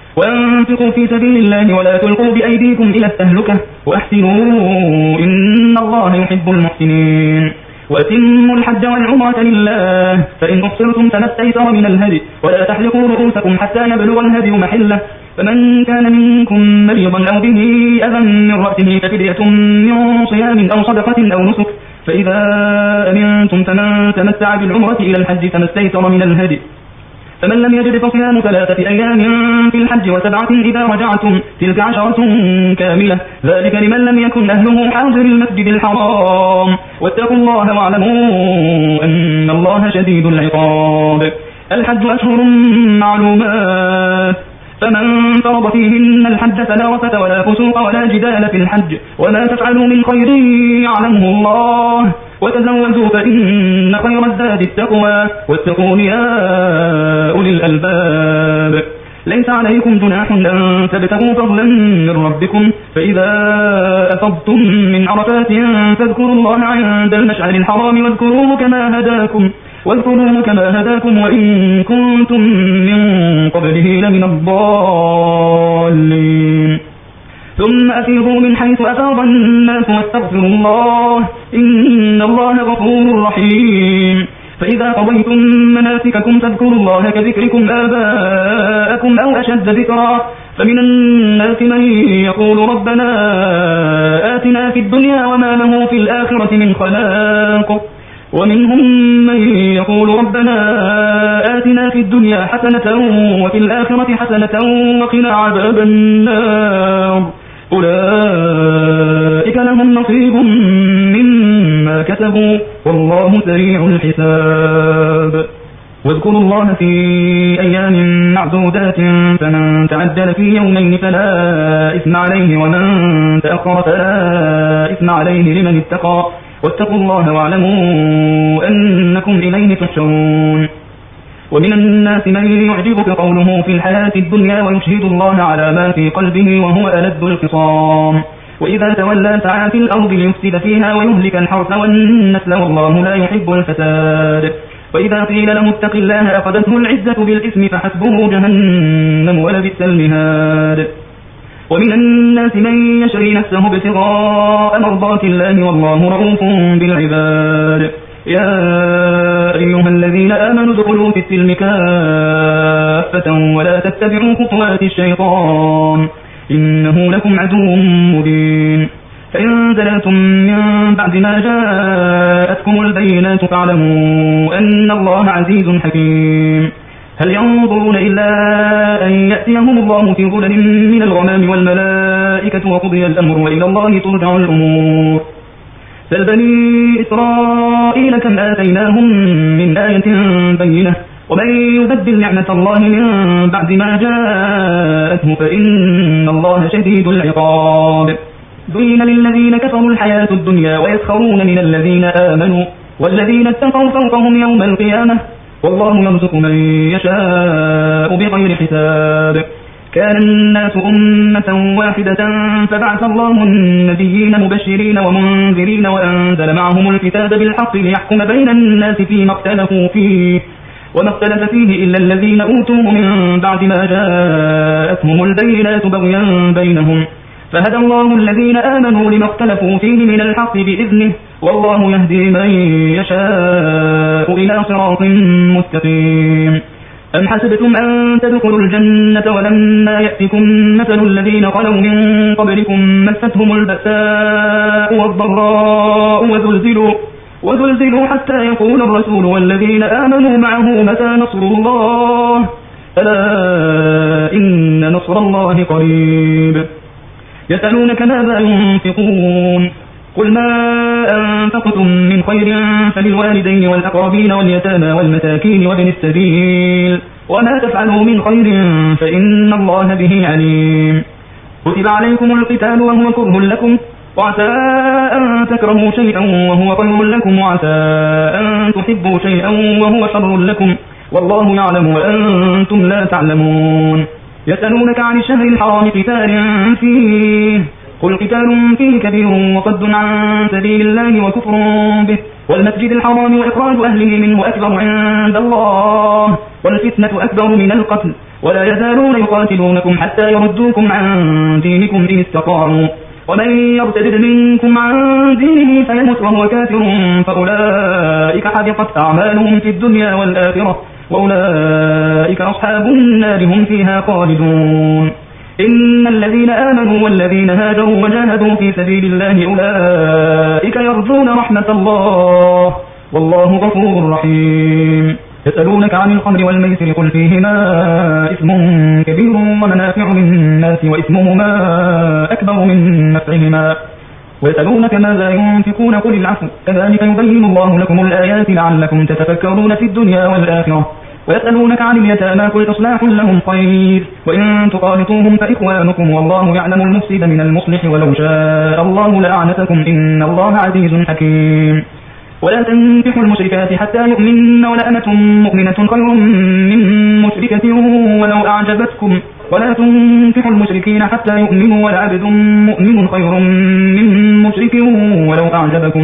وأنفقوا في سبيل الله ولا تلقوا بأيديكم إلى التهلكة وأحسنوا إن الله يحب المحسنين. وأتموا الحج والعمرة لله، فإن أحصرتم فما استيسر من الهدي، ولا تحلقوا رؤوسكم حتى يبلغ الهدي محله، فمن كان منكم مريضا أو به أذى من رأسه ففدية من صيام أو صدقة أو نسك، فإذا أمنتم فمن تمتع بالعمرة إلى الحج فما استيسر من الهدي، فمن لم يجد فصيام ثلاثة أيام في الحج وسبعة إذا رجعتم، تلك عشرة كاملة، ذلك لمن لم يكن أهله حاضر المسجد الحرام. واتقوا الله واعلموا أن الله شديد العقاب. الحج أشهر معلومات، فمن فرض فيهن الحج فلا رفث ولا فسوق ولا جدال في الحج، وما تفعلوا من خير يعلمه الله، وتزودوا فإن خير الزاد التقوى، واتقون يا أولي الألباب. ليس عليكم جناح أن تبتغوا فضلا من ربكم، فإذا أفضتم من عرفات فاذكروا الله عند المشعر الحرام واذكروه كما هداكم واذكروه كما هداكم وإن كنتم من قبله لمن الضالين. ثم أفيضوا من حيث أفاض الناس واستغفروا الله إن الله غفور رحيم. فإذا قضيتم مناسككم فاذكروا الله كذكركم آباءكم أو أشد ذكرا، فمن الناس من يقول ربنا آتنا في الدنيا وما له في الآخرة من خلاق، ومنهم من يقول ربنا آتنا في الدنيا حسنة وفي الآخرة حسنة وقنا عذاب النار. أولئك لهم نصيب مما كسبوا والله سريع الحساب. واذكروا الله في أيام معدودات، فمن تعجل في يومين فلا إثم عليه ومن تأخر فلا إثم عليه لمن اتقى، واتقوا الله واعلموا أنكم إليه تحشرون. ومن الناس من يعجبك قوله في الحياة الدنيا ويشهد الله على ما في قلبه وهو ألد الخصام، وإذا تولى سعى في الأرض ليفسد فيها ويهلك الحرث والنسل والله لا يحب الفساد. وإذا قيل له اتق الله أخذته العزة بالإثم فحسبه جهنم ولبئس المهاد. ومن الناس من يشري نفسه ابتغاء مرضات الله والله رؤوف بالعباد. يا أيها الذين آمنوا ادخلوا في السلم كافة ولا تتبعوا خطوات الشيطان إنه لكم عدو مبين. فإن زللتم من بعد ما جاءتكم البينات فاعلموا أن الله عزيز حكيم. هل ينظرون إلا أن يأتيهم الله في ظلل من الغمام والملائكة وقضي الأمر وإلى الله ترجع الأمور. سل بني إسرائيل كم آتيناهم من آية بينة ومن يبدل نعمة الله من بعد ما جاءته فإن الله شديد العقاب. زين للذين كفروا الحياة الدنيا ويسخرون من الذين آمنوا والذين اتقوا فوقهم يوم القيامة والله يرزق من يشاء بغير حساب. كان الناس أمة واحدة فبعث الله النبيين مبشرين ومنذرين وأنزل معهم الكتاب بالحق ليحكم بين الناس فيما اختلفوا فيه وما اختلف فيه إلا الذين أوتوه من بعد ما جاءتهم البينات بغيا بينهم فهدى الله الذين آمنوا لما اختلفوا فيه من الحق بإذنه والله يهدي من يشاء إلى صراط مستقيم. أم حسبتم أن تدخلوا الجنة ولما يأتكم مثل الذين خلوا من قبلكم مستهم البأساء والضراء وزلزلوا, وزلزلوا حتى يقول الرسول والذين آمنوا معه متى نصر الله ألا إن نصر الله قريب. يسألونك ماذا ينفقون قل ما أنفقتم من خير فللوالدين والأقربين واليتامى والمساكين وابن السبيل وما تفعلوا من خير فإن الله به عليم. كتب عليكم القتال وهو كره لكم وعسى أن تكرهوا شيئا وهو خير لكم وعسى أن تحبوا شيئا وهو شر لكم والله يعلم وأنتم لا تعلمون. يسألونك عن الشهر الحرام قتال فيه قل قتال فيه كبير وصد عن سبيل الله وكفر به والمسجد الحرام وإخراج أهله منه أكبر عند الله والفتنة أكبر من القتل ولا يزالون يقاتلونكم حتى يردوكم عن دينكم إن استطاعوا ومن يرتد منكم عن دينه فيمت وهو كافر فأولئك حبطت أعمالهم في الدنيا والآخرة وأولئك أصحاب النار هم فيها خالدون. إن الذين آمنوا والذين هاجروا وجاهدوا في سبيل الله أولئك يرجون رحمة الله والله غفور رحيم. يسألونك عن الخمر والميسر قل فيهما إثم كبير ومنافع للناس وإثمهما أكبر من نفعهما ويسألونك ماذا ينفقون قل العفو كذلك يبين الله لكم الآيات لعلكم تتفكرون في الدنيا والآخرة. ويسألونك عن اليتامى قل إصلاح لهم خير وإن تخالطوهم فإخوانكم والله يعلم المفسد من المصلح ولو شاء الله لأعنتكم إن الله عزيز حكيم. ولا تنكحوا المشركات حتى يؤمنن ولأمة مؤمنة خير من مشركة ولو أعجبتكم ولا تنكحوا المشركين حتى يؤمنوا ولعبد مؤمن خير من مشرك ولو أعجبكم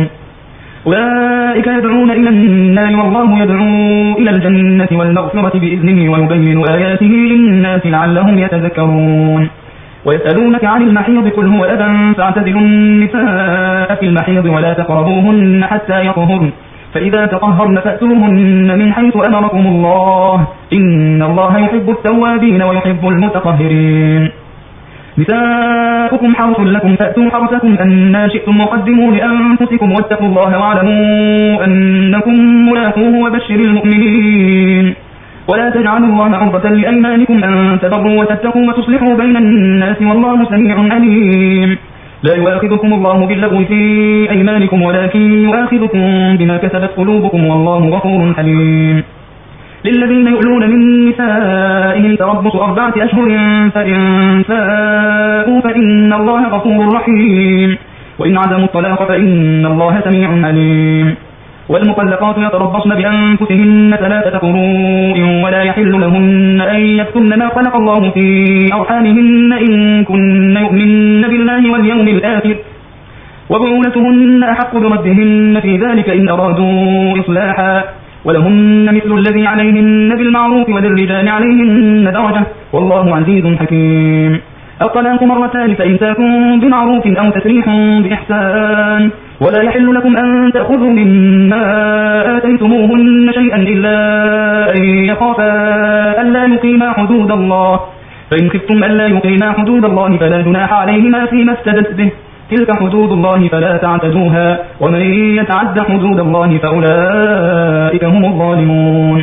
أولئك يدعون إلى النار والله يدعو إلى الجنة والمغفرة بإذنه ويبين آياته للناس لعلهم يتذكرون. ويسألونك عن المحيض قل هو أذى فاعتزلوا النساء في المحيض ولا تقربوهن حتى يطهرن فإذا تطهرن فأتوهن من حيث أمركم الله إن الله يحب التوابين ويحب المتطهرين. نساؤكم حرث لكم فأتوا حرثكم أن شئتم وقدموا لأنفسكم واتقوا الله واعلموا أنكم ملاقوه وبشر المؤمنين. ولا تجعلوا الله عرضة لأيمانكم أن تبروا وتتقوا وتصلحوا بين الناس والله سميع عليم. لا يؤاخذكم الله باللغو في أيمانكم ولكن يؤاخذكم بما كسبت قلوبكم والله غفور حليم. للذين يؤلون من نسائهم تربص أربعة أشهر فإن فاءوا فإن الله غفور رحيم وإن عزموا الطلاق فإن الله سميع عليم. والمطلقات يتربصن بأنفسهن ثلاثة قروء ولا يحل لهن أن يكتمن ما خلق الله في أرحامهن إن كن يؤمن بالله واليوم الآخر وبعولتهن أحق بردهن في ذلك إن أرادوا إصلاحا ولهن مثل الذي عليهن بالمعروف وللرجال عليهن درجة والله عزيز حكيم. الطلاق مرتان فإمساك بمعروف أو تسريح بإحسان ولا يحل لكم أن تأخذوا مما آتيتموهن شيئا إلا أن يخافا ألا يقيما حدود الله فإن خفتم ألا يقيما حدود الله فلا جناح عليهما فيما افتدت به تلك حدود الله فلا تعتدوها ومن يتعد حدود الله فأولئك هم الظالمون.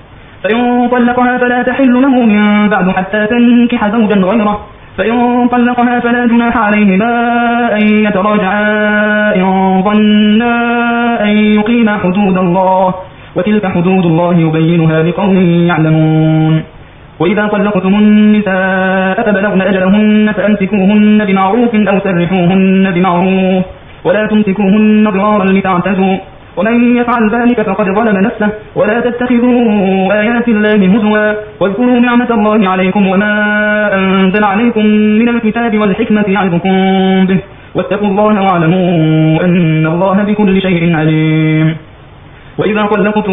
فإن طلقها فلا تحل له من بعد حتى تنكح زوجا غيره فإن طلقها فلا جناح عليهما أن يتراجعا إن ظنا أن يقيما حدود الله وتلك حدود الله يبينها لقوم يعلمون. وإذا طلقتم النساء فبلغن أجلهن فأمسكوهن بمعروف أو سرحوهن بمعروف ولا تمسكوهن ضرارا لتعتدوا ومن يفعل ذلك فقد ظلم نفسه ولا تتخذوا آيات الله هزوا واذكروا نعمة الله عليكم وما أنزل عليكم من الكتاب والحكمة يعظكم به واتقوا الله واعلموا أن الله بكل شيء عليم. وإذا طلقتم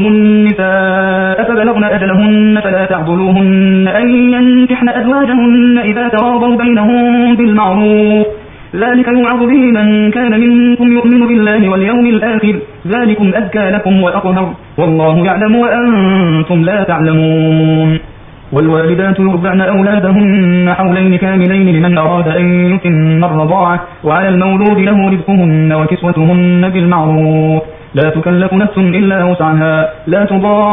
النساء فبلغن أجلهن فلا تعضلوهن أن ينكحن أزواجهن إذا تراضوا بينهم بالمعروف ذلك يوعظ به من كان منكم يؤمن بالله واليوم الآخر ذلكم أزكى لكم وأطهر والله يعلم وأنتم لا تعلمون. والوالدات يرضعن أولادهن حولين كاملين لمن أراد أن يتم الرضاعة وعلى المولود له رزقهن وكسوتهن بالمعروف لا تكلف نفس إلا وسعها لا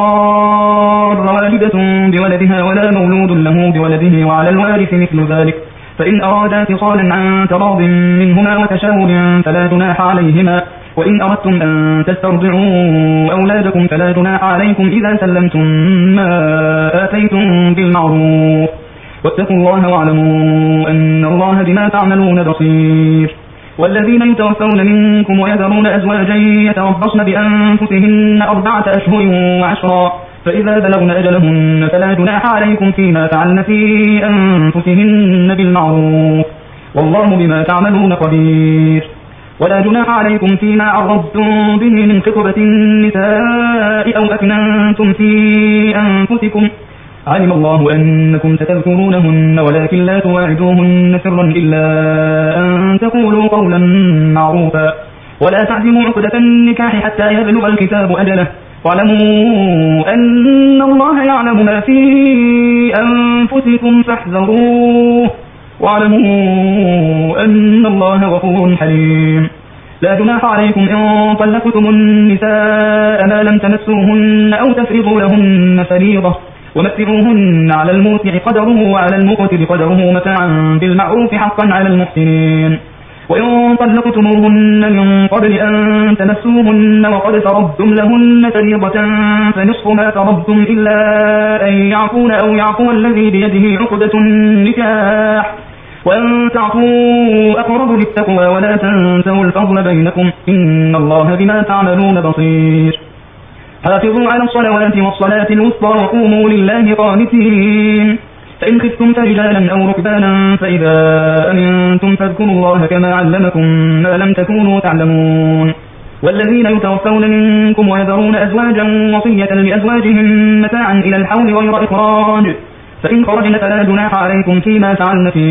تضار والدة بولدها ولا مولود له بولده وعلى الوارث مثل ذلك فإن أرادا فصالا عن تراض منهما وتشاور فلا جناح عليهما وإن أردتم أن تسترضعوا أولادكم فلا جناح عليكم إذا سلمتم ما آتيتم بالمعروف واتقوا الله واعلموا أن الله بما تعملون بصير. والذين يتوفون منكم ويذرون أزواجا يتربصن بأنفسهن أربعة أشهر وعشرا فإذا بلغن أجلهن فلا جناح عليكم فيما فعلن في أنفسهن بالمعروف والله بما تعملون خبير. ولا جناح عليكم فيما عرضتم به من خطبة النساء أو أكننتم في أنفسكم علم الله أنكم ستذكرونهن ولكن لا تواعدوهن سرا إلا أن تقولوا قولا معروفا ولا تعزموا عقدة النكاح حتى يبلغ الكتاب أجله واعلموا أن الله يعلم ما في أنفسكم فاحذروه واعلموا أن الله غفور حليم. لا جناح عليكم إن طلقتم النساء ما لم تمسوهن أو تفرضوا لهن فريضة ومتعوهن على الموسع قدره وعلى المقتر قدره متاعا بالمعروف حقا على المحسنين. وإن طلقتموهن من قبل أن تمسوهن وقد فرضتم لهن فريضة فنصف ما فرضتم إلا أن يعفون أو يعفو الذي بيده عقدة النكاح وأن تعفوا أقرب للتقوى ولا تنسوا الفضل بينكم إن الله بما تعملون بصير. حافظوا على الصلوات والصلاة الوسطى وقوموا لله قانتين. فإن خفتم فرجالا أو ركبانا فإذا أمنتم فاذكروا الله كما علمكم ما لم تكونوا تعلمون. والذين يتوفون منكم ويذرون أزواجا وصية لأزواجهم متاعا إلى الحول غير إخراج فإن خرجن فلا جناح عليكم فيما فعلن في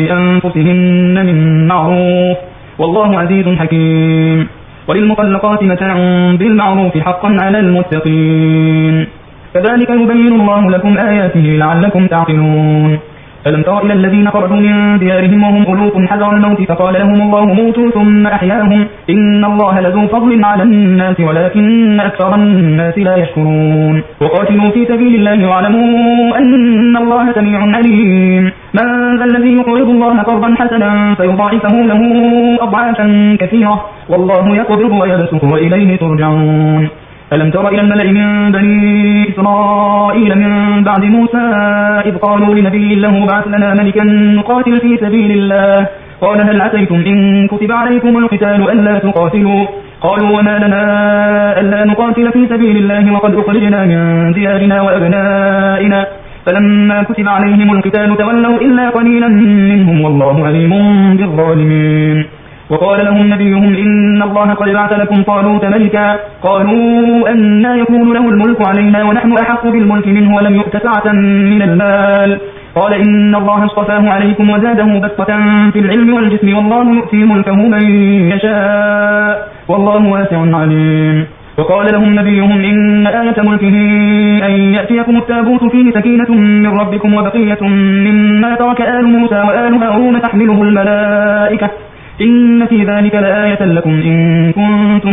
أنفسهن من معروف والله عزيز حكيم. وللمطلقات متاع بالمعروف حقا على المتقين. كذلك يبين الله لكم آياته لعلكم تعقلون. ألم تر إلى الذين خرجوا من ديارهم وهم ألوف حذر الموت فقال لهم الله موتوا ثم أحياهم إن الله لذو فضل على الناس ولكن أكثر الناس لا يشكرون. وقاتلوا في سبيل الله واعلموا أن الله سميع عليم. من ذا الذي يقرض الله قرضا حسنا فيضاعفه له أضعافا كثيرة والله يقبض ويبسط وإليه ترجعون. ألم تر إلى الملأ من بني إسرائيل من بعد موسى إذ قالوا لنبي له بعث لنا ملكا نقاتل في سبيل الله قال هل عسيتم إن كتب عليكم القتال ألا تقاتلوا قالوا وما لنا ألا نقاتل في سبيل الله وقد أخرجنا من ديارنا وأبنائنا فلما كتب عليهم القتال تولوا إلا قليلا منهم والله عليم بالظالمين. وقال لهم نبيهم إن الله قد بعث لكم طالوت ملكا قالوا أنى يكون له الملك علينا ونحن أحق بالملك منه ولم يؤت سعة من المال قال إن الله اصطفاه عليكم وزاده بسطة في العلم والجسم والله يؤتي ملكه من يشاء والله واسع عليم. وقال لهم نبيهم إن آية ملكه أن يأتيكم التابوت فيه سكينة من ربكم وبقية مما ترك آل موسى وآل هارون تحمله الملائكة إن في ذلك لآية لكم إن كنتم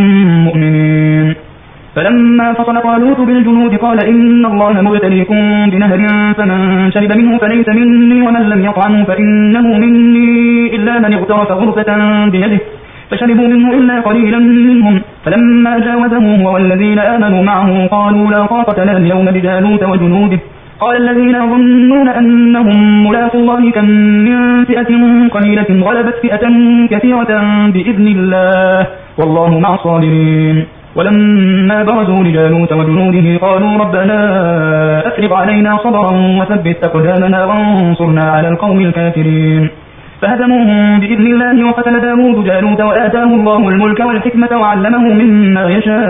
مؤمنين. فلما فصل طالوت بالجنود قال إن الله مبتليكم بنهر فمن شرب منه فليس مني ومن لم يطعمه فإنه مني إلا من اغترف غرفة بيده فشربوا منه إلا قليلا منهم فلما جاوزه هو والذين آمنوا معه قالوا لا طاقة لنا اليوم بجالوت وجنوده قال الذين يظنون أنهم ملاقو الله كم من فئة قليلة غلبت فئة كثيرة بإذن الله والله مع الصابرين. ولما برزوا لجالوت وجنوده قالوا ربنا أفرغ علينا صبرا وثبت أقدامنا وانصرنا على القوم الكافرين فهزموهم بإذن الله وقتل داود جالوت وآتاه الله الملك والحكمة وعلمه مما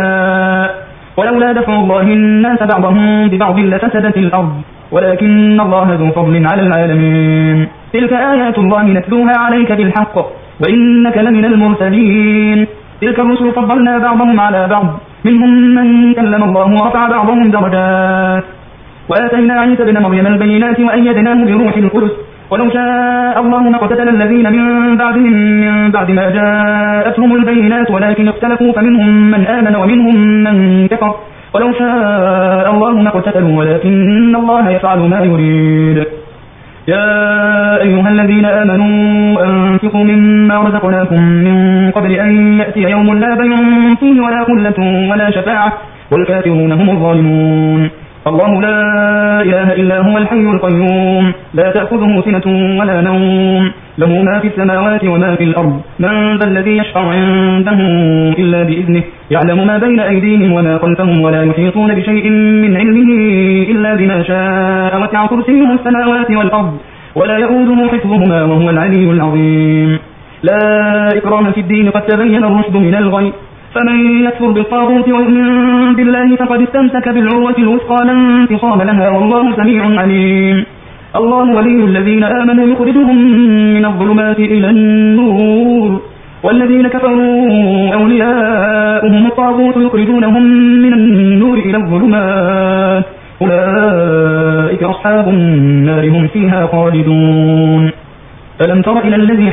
يشاء ولولا دفع الله الناس بعضهم ببعض لفسدت الأرض ولكن الله ذو فضل على العالمين. تلك آيات الله نتلوها عليك بالحق وإنك لمن المرسلين. تلك الرسل فضلنا بعضهم على بعض منهم من كلم الله ورفع بعضهم درجات وآتينا عيسى ابن مريم البينات وأيدناه بروح القدس ولو شاء الله ما اقتتل الذين من بعدهم من بعد ما جاءتهم البينات ولكن اختلفوا فمنهم من آمن ومنهم من كفر ولو شاء الله ما اقتتلوا ولكن الله يفعل ما يريد. يا أيها الذين آمنوا أنفقوا مما رزقناكم من قبل أن يأتي يوم لا بيع فيه ولا خلة ولا شفاعة والكافرون هم الظالمون. الله لا إله إلا هو الحي القيوم لا تأخذه سنة ولا نوم له ما في السماوات وما في الأرض من ذا الذي يشفع عنده إلا بإذنه يعلم ما بين أيديهم وما خلفهم ولا يحيطون بشيء من علمه إلا بما شاء وسع كرسيه السماوات والأرض ولا يؤوده حفظهما وهو العلي العظيم. لا إكراه في الدين قد تبين الرشد من الغي فمن يكفر بالطاغوت ويؤمن بالله فقد استمسك بالعروة الوثقى لا انفصام لها والله سميع عليم. الله ولي الذين آمنوا يخرجهم من الظلمات إلى النور والذين كفروا أولياؤهم الطاغوت يخرجونهم من النور إلى الظلمات أولئك أصحاب النار هم فيها خالدون. ألم تر إلى الذي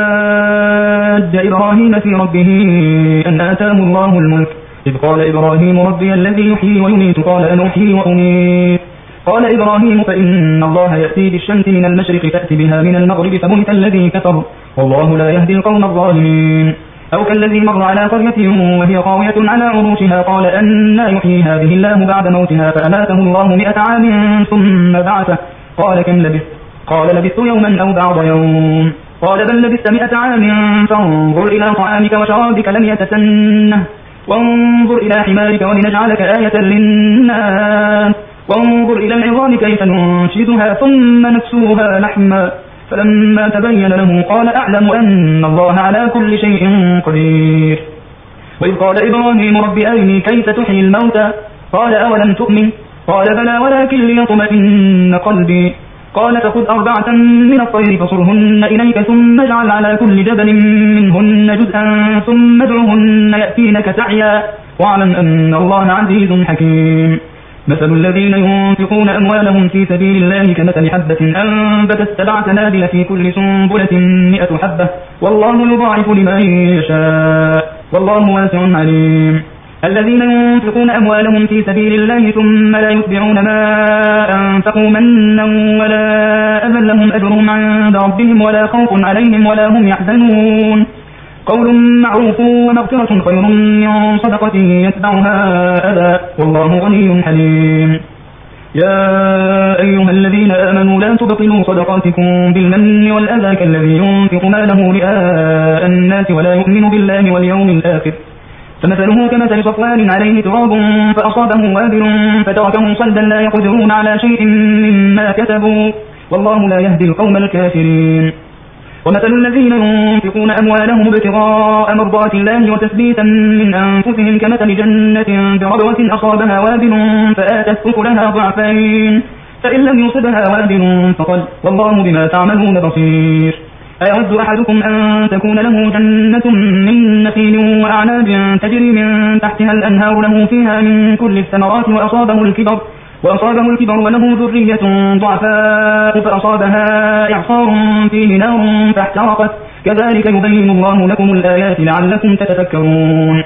حاج إبراهيم في ربه أن آتاه الله الملك إذ قال إبراهيم ربي الذي يحيي ويميت قال أنا أحيي وأميت قال إبراهيم فإن الله يأتي بالشمس من المشرق فأت بها من المغرب فبهت الذي كفر والله لا يهدي القوم الظالمين. أو كالذي مر على قرية وهي خاوية على عروشها قال أنى يحيي هذه الله بعد موتها فأماته الله مئة عام ثم بعثه قال كم لبثت قال لبثت يوما أو بعض يوم قال بل لبثت مئة عام فانظر إلى طعامك وشرابك لم يتسنه وانظر إلى حمارك ولنجعلك آية للناس وانظر إلى العظام كيف ننشدها ثم نكسوها لحما فلما تبين له قال أعلم أن الله على كل شيء قدير. وإذ قال إبراهيم رب أرني كيف تحيي الموتى قال أولم تؤمن قال بلى ولكن ليطمئن قلبي قال فخذ أربعة من الطير فصرهن إليك ثم اجعل على كل جبل منهن جزءا ثم ادعهن يأتينك سعيا واعلم أن الله عزيز حكيم. مثل الذين ينفقون أموالهم في سبيل الله كمثل حبة أنبتت سبع سنابل في كل سنبلة مئة حبة والله يضاعف لمن يشاء والله واسع عليم. الذين ينفقون أموالهم في سبيل الله ثم لا يتبعون ما أنفقوا منا ولا أذى لهم أجرهم عند ربهم ولا خوف عليهم ولا هم يحزنون قول معروف ومغفرة خير من صدقة يتبعها أذى والله غني حليم. يا أيها الذين آمنوا لا تبطلوا صدقاتكم بالمن والأذى كالذي ينفق ماله رئاء الناس ولا يؤمن بالله واليوم الآخر فمثله كمثل صفوان عليه تراب فأصابه وابل فتركه صلدا لا يقدرون على شيء مما كسبوا والله لا يهدي القوم الكافرين. ومثل الذين ينفقون أموالهم ابتغاء مرضات الله وتثبيتا من أنفسهم كمثل جنة بربوة أصابها وابل فآتت أكلها ضعفين فإن لم يصبها وابل فطل والله بما تعملون بصير. أيود أحدكم أن تكون له جنة من نخيل وأعناب تجري من تحتها الأنهار له فيها من كل الثمرات وأصابه الكبر وأصابه الكبر وله ذرية ضعفاء فأصابها إعصار فيه نار فاحترقت كذلك يبين الله لكم الآيات لعلكم تتفكرون.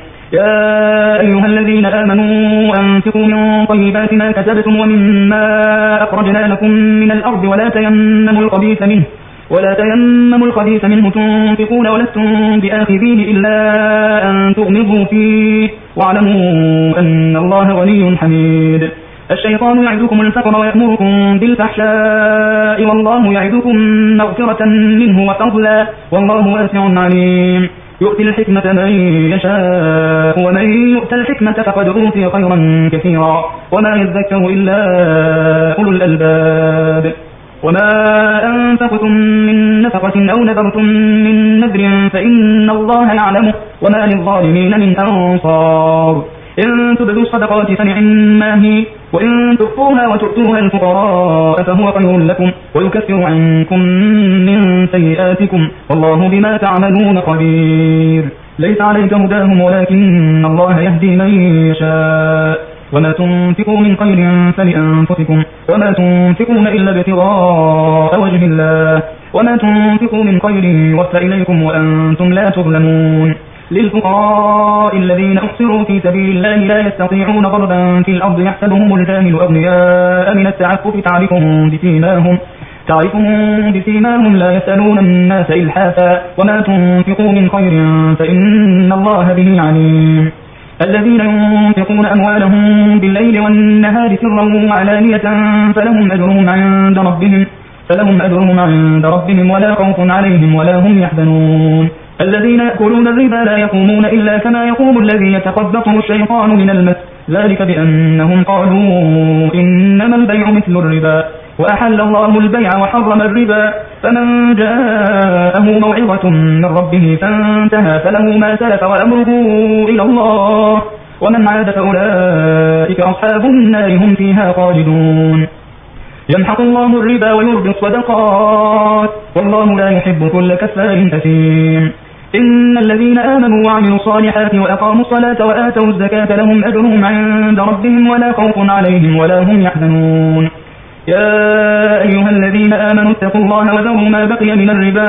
يا أيها الذين آمنوا أنفقوا من طيبات ما كسبتم ومما أخرجنا لكم من الأرض ولا تيمموا الخبيث منه ولا تيمموا الخبيث منه تنفقون ولستم بآخذيه إلا أن تغمضوا فيه واعلموا أن الله غني حميد. الشيطان يعدكم الفقر ويأمركم بالفحشاء والله يعدكم مغفرة منه وفضلا والله واسع عليم. يؤتي الحكمة من يشاء ومن يؤت الحكمة فقد أوتي خيرا كثيرا وما يذكر إلا أولو الألباب. وما أنفقتم من نفقة أو نذرتم من نذر فإن الله يعلمه وما للظالمين من أنصار. إن تبدوا الصدقات فنعما هي وإن تخفوها وتؤتوها الفقراء فهو خير لكم ويكفر عنكم من سيئاتكم والله بما تعملون خبير. ليس عليك هداهم ولكن الله يهدي من يشاء وما تنفقوا من خير فلأنفسكم وما تنفقون إلا ابتغاء وجه الله وما تنفقوا من خير يوفى إليكم وأنتم لا تظلمون. للفقراء الذين أحصروا في سبيل الله لا يستطيعون ضربا في الأرض يحسبهم الجاهل أغنياء من التعفف تعرفهم بسيماهم تعرفهم بسيماهم لا يسألون الناس إلحافا وما تنفقوا من خير فإن الله به عليم. الذين ينفقون أموالهم بالليل والنهار سرا وعلانية فلهم أجرهم عند ربهم فلهم أجرهم عند ربهم ولا خوف عليهم ولا هم يحزنون. الذين يأكلون الربا لا يقومون إلا كما يقوم الذي يتخبطه الشيطان من المس ذلك بأنهم قالوا إنما البيع مثل الربا وأحل الله البيع وحرم الربا، فمن جاءه موعظة من ربه فانتهى فله ما سلف وأمره إلى الله، ومن عاد فأولئك أصحاب النار هم فيها خالدون. يمحق الله الربا ويربي الصدقات، والله لا يحب كل كفار أثيم. إن الذين آمنوا وعملوا الصالحات وأقاموا الصلاة وآتوا الزكاة لهم أجرهم عند ربهم ولا خوف عليهم ولا هم يحزنون. يا أيها الذين آمنوا اتقوا الله وذروا ما بقي من الربا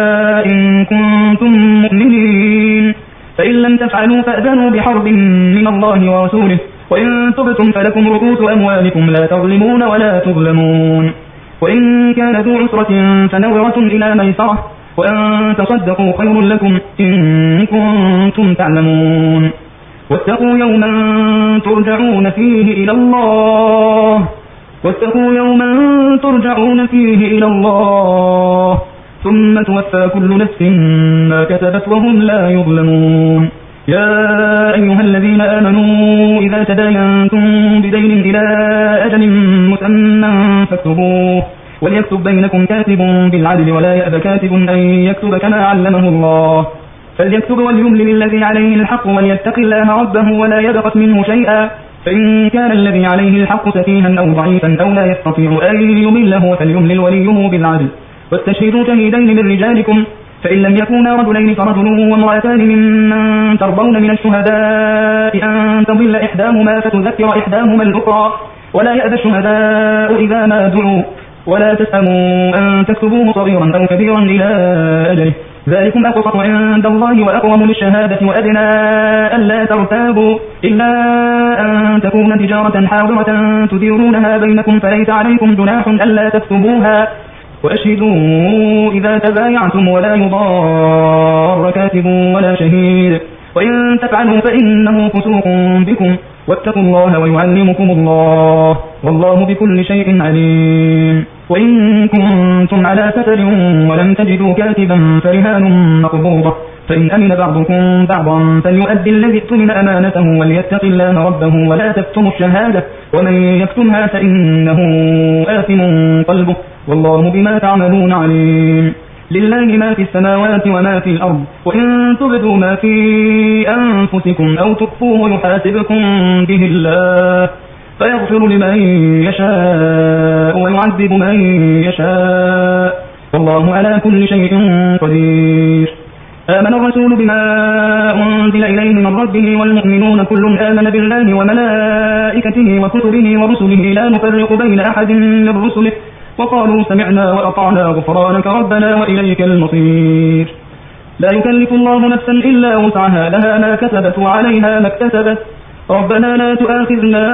إن كنتم مؤمنين، فإن لم تفعلوا فأذنوا بحرب من الله ورسوله، وإن تبتم فلكم رؤوس أموالكم لا تظلمون ولا تظلمون. وإن كان ذو عسرة فنظرة إلى ميسرة، وأن تصدقوا خير لكم إن كنتم تعلمون. واتقوا يوما ترجعون فيه إلى الله واتقوا يوما ترجعون فيه إلى الله ثم توفى كل نفس ما كسبت وهم لا يظلمون. يا أيها الذين آمنوا إذا تداينتم بدين إلى أجل مسمى فاكتبوه، وليكتب بينكم كاتب بالعدل ولا يأب كاتب أن يكتب كما علمه الله، فليكتب وليملل الذي عليه الحق وليتق الله ربه ولا يبخس منه شيئا، فإن كان الذي عليه الحق سفيها أو ضعيفا أو لا يستطيع أن يمله فليملل وليه بالعدل، واستشهدوا شهيدين من رجالكم، فإن لم يكونا رجلين فرجل وامرأتان ممن ترضون من الشهداء أن تضل إحداهما فتذكر إحداهما الأخرى، ولا يأبى الشهداء إذا ما دعوا، ولا تسأموا أن تكتبوه صغيرا أو كبيرا إلى أجله، ذلكم أقسط عند الله وأقوم للشهادة وأدنى ألا ترتابوا إلا أن تكون تجارة حاضرة تديرونها بينكم فليس عليكم جناح ألا تكتبوها، وأشهدوا إذا تبايعتم ولا يضار كاتب ولا شهيد، وإن تفعلوا فإنه فسوق بكم، واتقوا الله ويعلمكم الله والله بكل شيء عليم. وإن كنتم على سفر ولم تجدوا كاتبا فرهان مقبوضة، فإن أمن بعضكم بعضا فليؤدي الذي اؤتمن أمانته وليتق الله ربه ولا تكتموا الشهادة، ومن يكتمها فإنه آثم قلبه والله بما تعملون عليم. لله ما في السماوات وما في الأرض، وإن تبدوا ما في أنفسكم أو تخفوه يحاسبكم به الله فيغفر لمن يشاء ويعذب من يشاء والله على كل شيء قدير. آمن الرسول بما أنزل إليه من ربه والمؤمنون كل آمن بالله وملائكته وكتبه ورسله لا نفرق بين أحد من رسله وقالوا سمعنا وأطعنا غفرانك ربنا وإليك المصير. لا يكلف الله نفسا إلا وسعها لها ما كسبت وعليها ما اكتسبت ربنا لا تؤاخذنا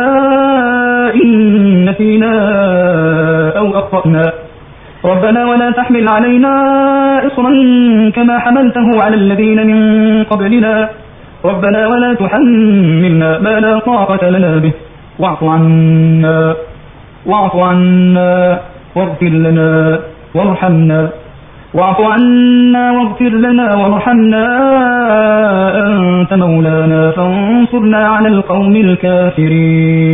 إن نسينا أو أخطأنا ربنا ولا تحمل علينا إصرا كما حملته على الذين من قبلنا ربنا ولا تحملنا ما لا طاقة لنا به واعف عنا واعف عنا واغفر لنا وارحمنا واعف عنا واغفر لنا وارحمنا أنت مولانا فانصرنا على القوم الكافرين.